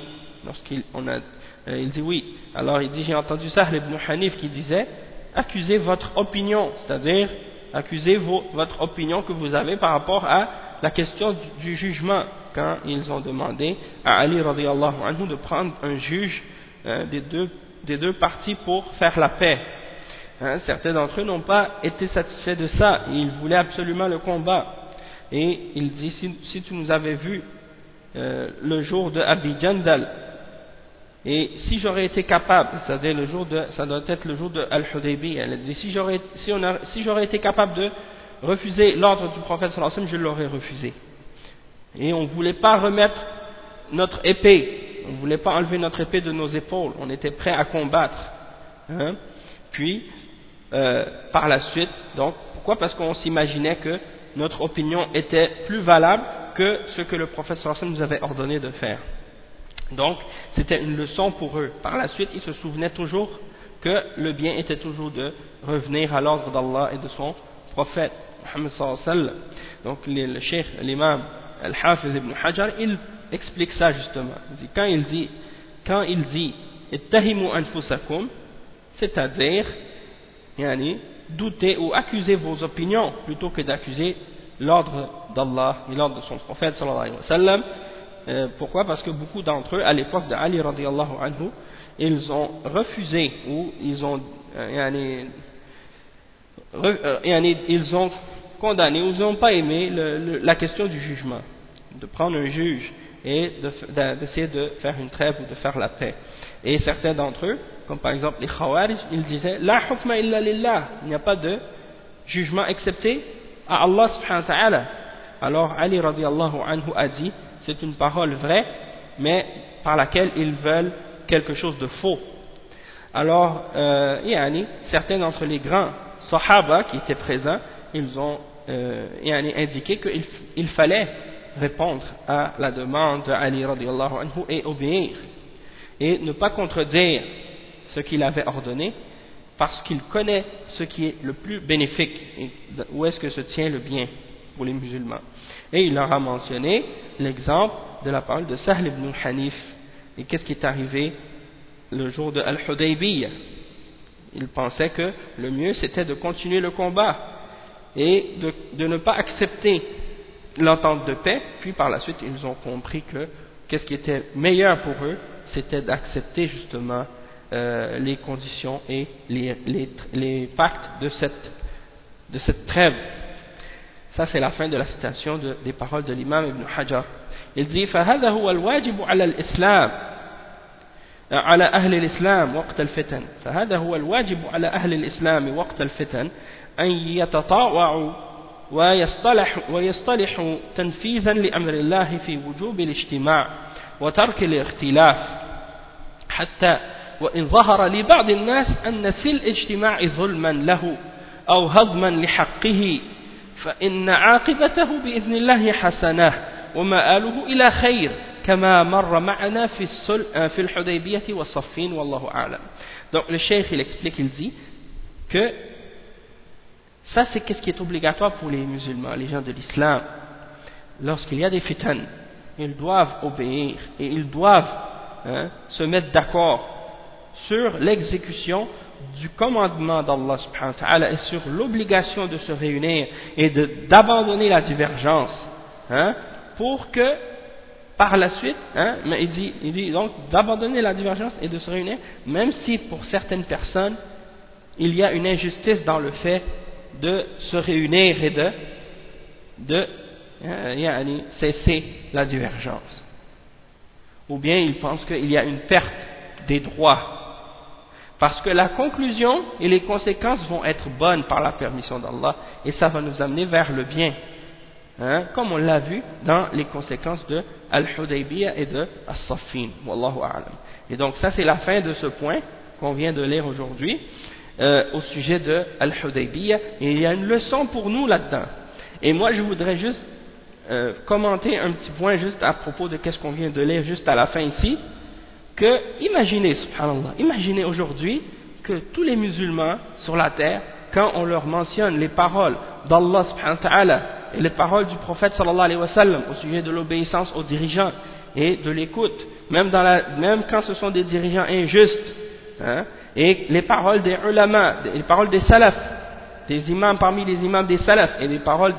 Il dit oui. Alors il dit, j'ai entendu Sahl ibn Hanif qui disait, accusez votre opinion, c'est-à-dire accusez votre opinion que vous avez par rapport à la question du jugement, quand ils ont demandé à Ali radiyallahu anhu de prendre un juge des deux parties pour faire la paix. Certains d'entre eux n'ont pas été satisfaits de ça, ils voulaient absolument le combat. Et il dit, si tu nous avais vu le jour de Abi Jandal, et si j'aurais été capable, c'est-à-dire ça doit être le jour de Al-Hudaybiyah, elle dit, si j'aurais été capable de refuser l'ordre du prophète sallallahu alayhi wa sallam, je l'aurais refusé. Et on ne voulait pas remettre notre épée, on ne voulait pas enlever notre épée de nos épaules, on était prêt à combattre. Puis, par la suite, donc, pourquoi? Parce qu'on s'imaginait que notre opinion était plus valable que ce que le prophète sallallahu alayhi wa sallam nous avait ordonné de faire. Donc, c'était une leçon pour eux. Par la suite, ils se souvenaient toujours que le bien était toujours de revenir à l'ordre d'Allah et de son prophète, Muhammad sallallahu alayhi wa sallam. Donc, le cheikh, l'imam Al-Hafiz ibn Hajar, il explique ça justement. Quand il dit ittahimu anfusakum, c'est-à-dire, doutez ou accusez vos opinions plutôt que d'accuser l'ordre d'Allah et l'ordre de son prophète sallallahu alayhi wa sallam. Pourquoi? Parce que beaucoup d'entre eux, à l'époque de Ali radiyallahu anhu, ils ont refusé ou ils ont condamné ou ils n'ont pas aimé la question du jugement, de prendre un juge et d'essayer de faire une trêve ou de faire la paix. Et certains d'entre eux, comme par exemple les Khawarij, ils disaient la hukma illa lillah, il n'y a pas de jugement excepté à Allah subhanahu wa ta'ala. Alors Ali radiyallahu anhu a dit, c'est une parole vraie, mais par laquelle ils veulent quelque chose de faux. Alors, certains d'entre les grands Sahaba qui étaient présents, ils ont indiqué qu'il fallait répondre à la demande d'Ali radiyallahu anhu et obéir, et ne pas contredire ce qu'il avait ordonné, parce qu'il connaît ce qui est le plus bénéfique, et où est-ce que se tient le bien pour les musulmans. Et il leur a mentionné l'exemple de la parole de Sahl ibn Hanif. Et qu'est-ce qui est arrivé le jour de Al-Hudaybiyah? Il pensait que le mieux c'était de continuer le combat et de ne pas accepter l'entente de paix. Puis par la suite ils ont compris que qu'est-ce qui était meilleur pour eux, c'était d'accepter justement les conditions et les pactes de cette trêve. Ça c'est la fin de la citation des paroles de l'imam Ibn Hajar. Il dit فهذا هو الواجب على الإسلام على أهل الإسلام وقت الفتن فهذا هو الواجب على أهل الإسلام وقت الفتن أن يتطاوعوا ويصطلحوا تنفيذا لأمر الله في وجوب الاجتماع وترك الاختلاف حتى وإن ظهر لبعض الناس أن في الاجتماع ظلما له أو هضما لحقه فإن عاقبته بإذن الله حسنة ومآله إلى خير كما مر معنا في الحديبية والصفين والله أعلم. Donc le cheikh il explique, il dit que ça c'est qu'est-ce qui est obligatoire pour les musulmans, les gens de l'islam. Lorsqu'il y a des fitan, ils doivent obéir et ils doivent se mettre d'accord sur l'exécution du commandement d'Allah subhanahu wa ta'ala et sur l'obligation de se réunir et d'abandonner la divergence pour que par la suite, mais il dit donc d'abandonner la divergence et de se réunir, même si pour certaines personnes il y a une injustice dans le fait de se réunir et de cesser la divergence, ou bien ils pensent qu'il y a une perte des droits, parce que la conclusion et les conséquences vont être bonnes par la permission d'Allah et ça va nous amener vers le bien. Comme on l'a vu dans les conséquences de Al-Hudaybiyah et de As-Saffin, Wallahu a'lam. Et donc ça c'est la fin de ce point qu'on vient de lire aujourd'hui au sujet de Al-Hudaybiyah, et il y a une leçon pour nous là-dedans. Et moi je voudrais juste commenter un petit point juste à propos de qu'est-ce qu'on vient de lire juste à la fin ici, que imaginez, subhanallah, imaginez aujourd'hui que tous les musulmans sur la terre, quand on leur mentionne les paroles d'Allah subhanahu wa ta'ala et les paroles du prophète sallallahu alayhi wa sallam au sujet de l'obéissance aux dirigeants et de l'écoute, même quand ce sont des dirigeants injustes, et les paroles des ulama, les paroles des salafs, des imams parmi les imams des salafs, et les paroles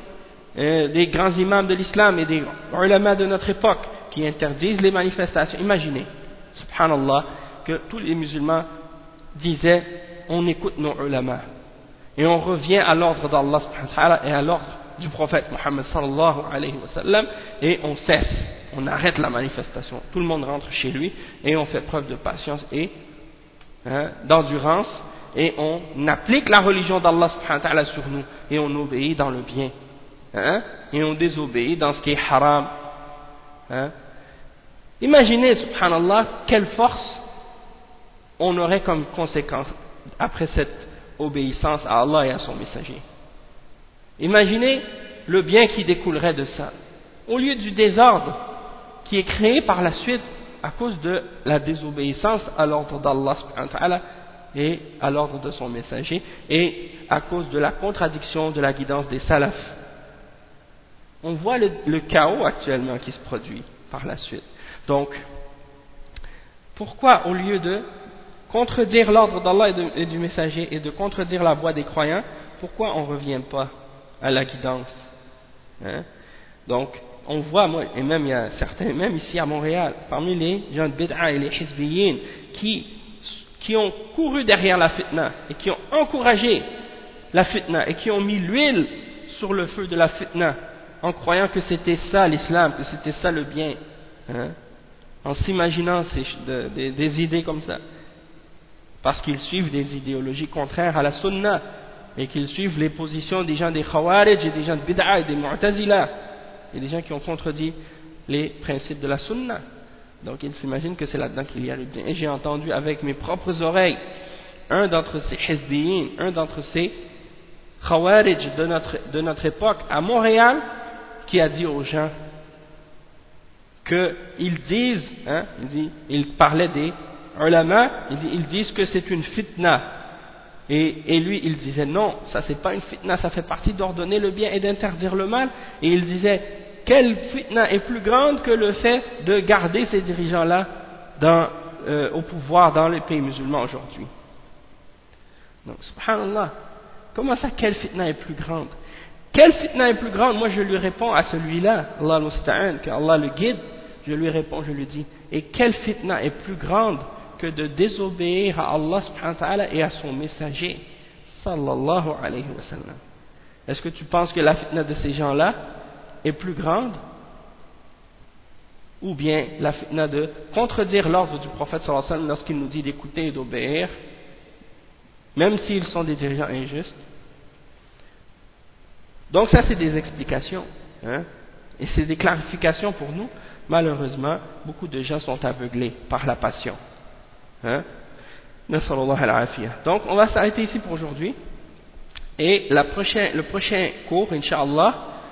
des grands imams de l'islam et des ulama de notre époque qui interdisent les manifestations. Imaginez, subhanallah, que tous les musulmans disaient on écoute nos ulama et on revient à l'ordre d'Allah subhanahu wa ta'ala et à l'ordre du prophète Muhammad sallallahu alayhi wa sallam, et on cesse, on arrête la manifestation, tout le monde rentre chez lui et on fait preuve de patience et d'endurance, et on applique la religion d'Allah subhanahu wa ta'ala sur nous et on obéit dans le bien et on désobéit dans ce qui est haram. Imaginez, subhanallah, quelle force on aurait comme conséquence après cette obéissance à Allah et à son messager. Imaginez le bien qui découlerait de ça, au lieu du désordre qui est créé par la suite à cause de la désobéissance à l'ordre d'Allah subhanahu wa ta'ala et à l'ordre de son messager, et à cause de la contradiction de la guidance des salafs. On voit le chaos actuellement qui se produit par la suite. Donc, pourquoi au lieu de contredire l'ordre d'Allah et du messager et de contredire la voie des croyants, pourquoi on ne revient pas à la guidance? Donc, on voit, et même il y a certains, même ici à Montréal, parmi les gens de bid'a et les hizbiyin, qui ont couru derrière la fitna et qui ont encouragé la fitna et qui ont mis l'huile sur le feu de la fitna en croyant que c'était ça l'islam, que c'était ça le bien, en s'imaginant des idées comme ça, parce qu'ils suivent des idéologies contraires à la sunna et qu'ils suivent les positions des gens des khawarij et des gens de bid'a et des mu'tazila et des gens qui ont contredit les principes de la sunna. Donc ils s'imaginent que c'est là-dedans qu'il y a le bien. Et j'ai entendu avec mes propres oreilles un d'entre ces hizbiyin, un d'entre ces khawarij de notre époque à Montréal, qui a dit aux gens qu'ils disent, il parlait des ulama, ils disent que c'est une fitna, et lui il disait non, ça c'est pas une fitna, ça fait partie d'ordonner le bien et d'interdire le mal, et il disait quelle fitna est plus grande que le fait de garder ces dirigeants là au pouvoir dans les pays musulmans aujourd'hui. Donc subhanallah, comment ça, quelle fitna est plus grande? Quelle fitna est plus grande? Moi je lui réponds à celui-là, Allah al-Musta'an, que Allah le guide, je lui réponds, je lui dis, et quelle fitna est plus grande que de désobéir à Allah subhanahu wa ta'ala et à son messager sallallahu alayhi wa sallam? Est-ce que tu penses que la fitna de ces gens-là est plus grande? ou bien la fitna de contredire l'ordre du prophète sallallahu alayhi wa sallam lorsqu'il nous dit d'écouter et d'obéir, même s'ils sont des dirigeants injustes. Donc ça c'est des explications, hein, et c'est des clarifications pour nous. Malheureusement, beaucoup de gens sont aveuglés par la passion. Hein? Donc on va s'arrêter ici pour aujourd'hui, et le prochain cours, Inch'Allah,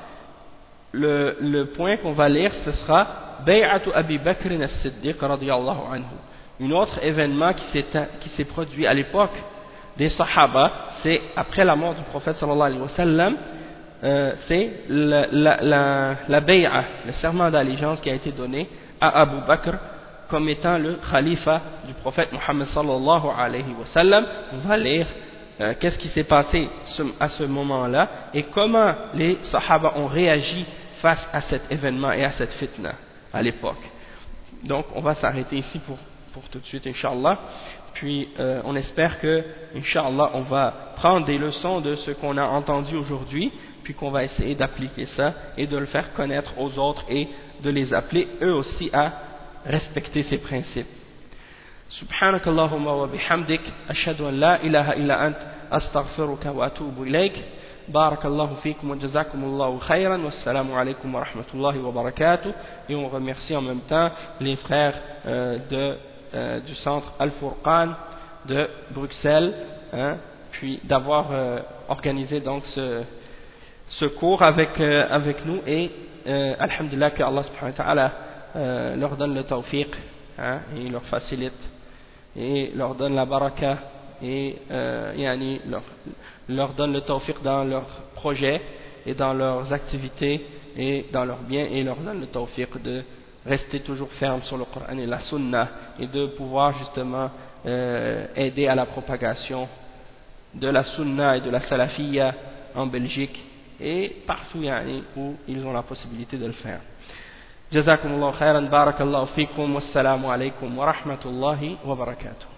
le point qu'on va lire, ce sera Bay'atu Abi Bakr as-Siddiq radiyallahu anhu. Un autre événement qui s'est produit à l'époque des Sahaba, c'est après la mort du prophète sallallahu alayhi wa sallam, c'est la bay'a, le serment d'allégeance qui a été donné à Abu Bakr comme étant le khalifa du prophète Muhammad sallallahu alayhi wa sallam. On va lire qu'est-ce qui s'est passé à ce moment-là et comment les Sahaba ont réagi face à cet événement et à cette fitna à l'époque. Donc on va s'arrêter ici pour tout de suite, Inch'Allah. Puis on espère que, Inch'Allah, on va prendre des leçons de ce qu'on a entendu aujourd'hui, puis qu'on va essayer d'appliquer ça et de le faire connaître aux autres et de les appeler eux aussi à respecter ces principes. سبحانك اللهم وبحمدك أشهد أن لا إله إلا أنت أستغفرك وأتوب إليك بارك الله فيكم وجزاكم الله خيرا والسلام عليكم ورحمة الله وبركاته. Et on remercie en même temps les frères du centre Al-Furqan de Bruxelles, hein, puis d'avoir organisé donc ce cours avec nous, et alhamdulillah que Allah subhanahu wa ta'ala leur donne le tawfiq, hein, et leur facilite et leur donne la baraka et leur donne le tawfiq dans leurs projets et dans leurs activités et dans leurs biens, et leur donne le tawfiq de rester toujours ferme sur le Coran et la Sunna, et de pouvoir justement aider à la propagation de la Sunna et de la Salafiyya en Belgique et partout où ils ont la possibilité de le faire. Jazakumullahu khairan, barakallahu fikum, wassalamu alaikum wa rahmatullahi wa barakatuh.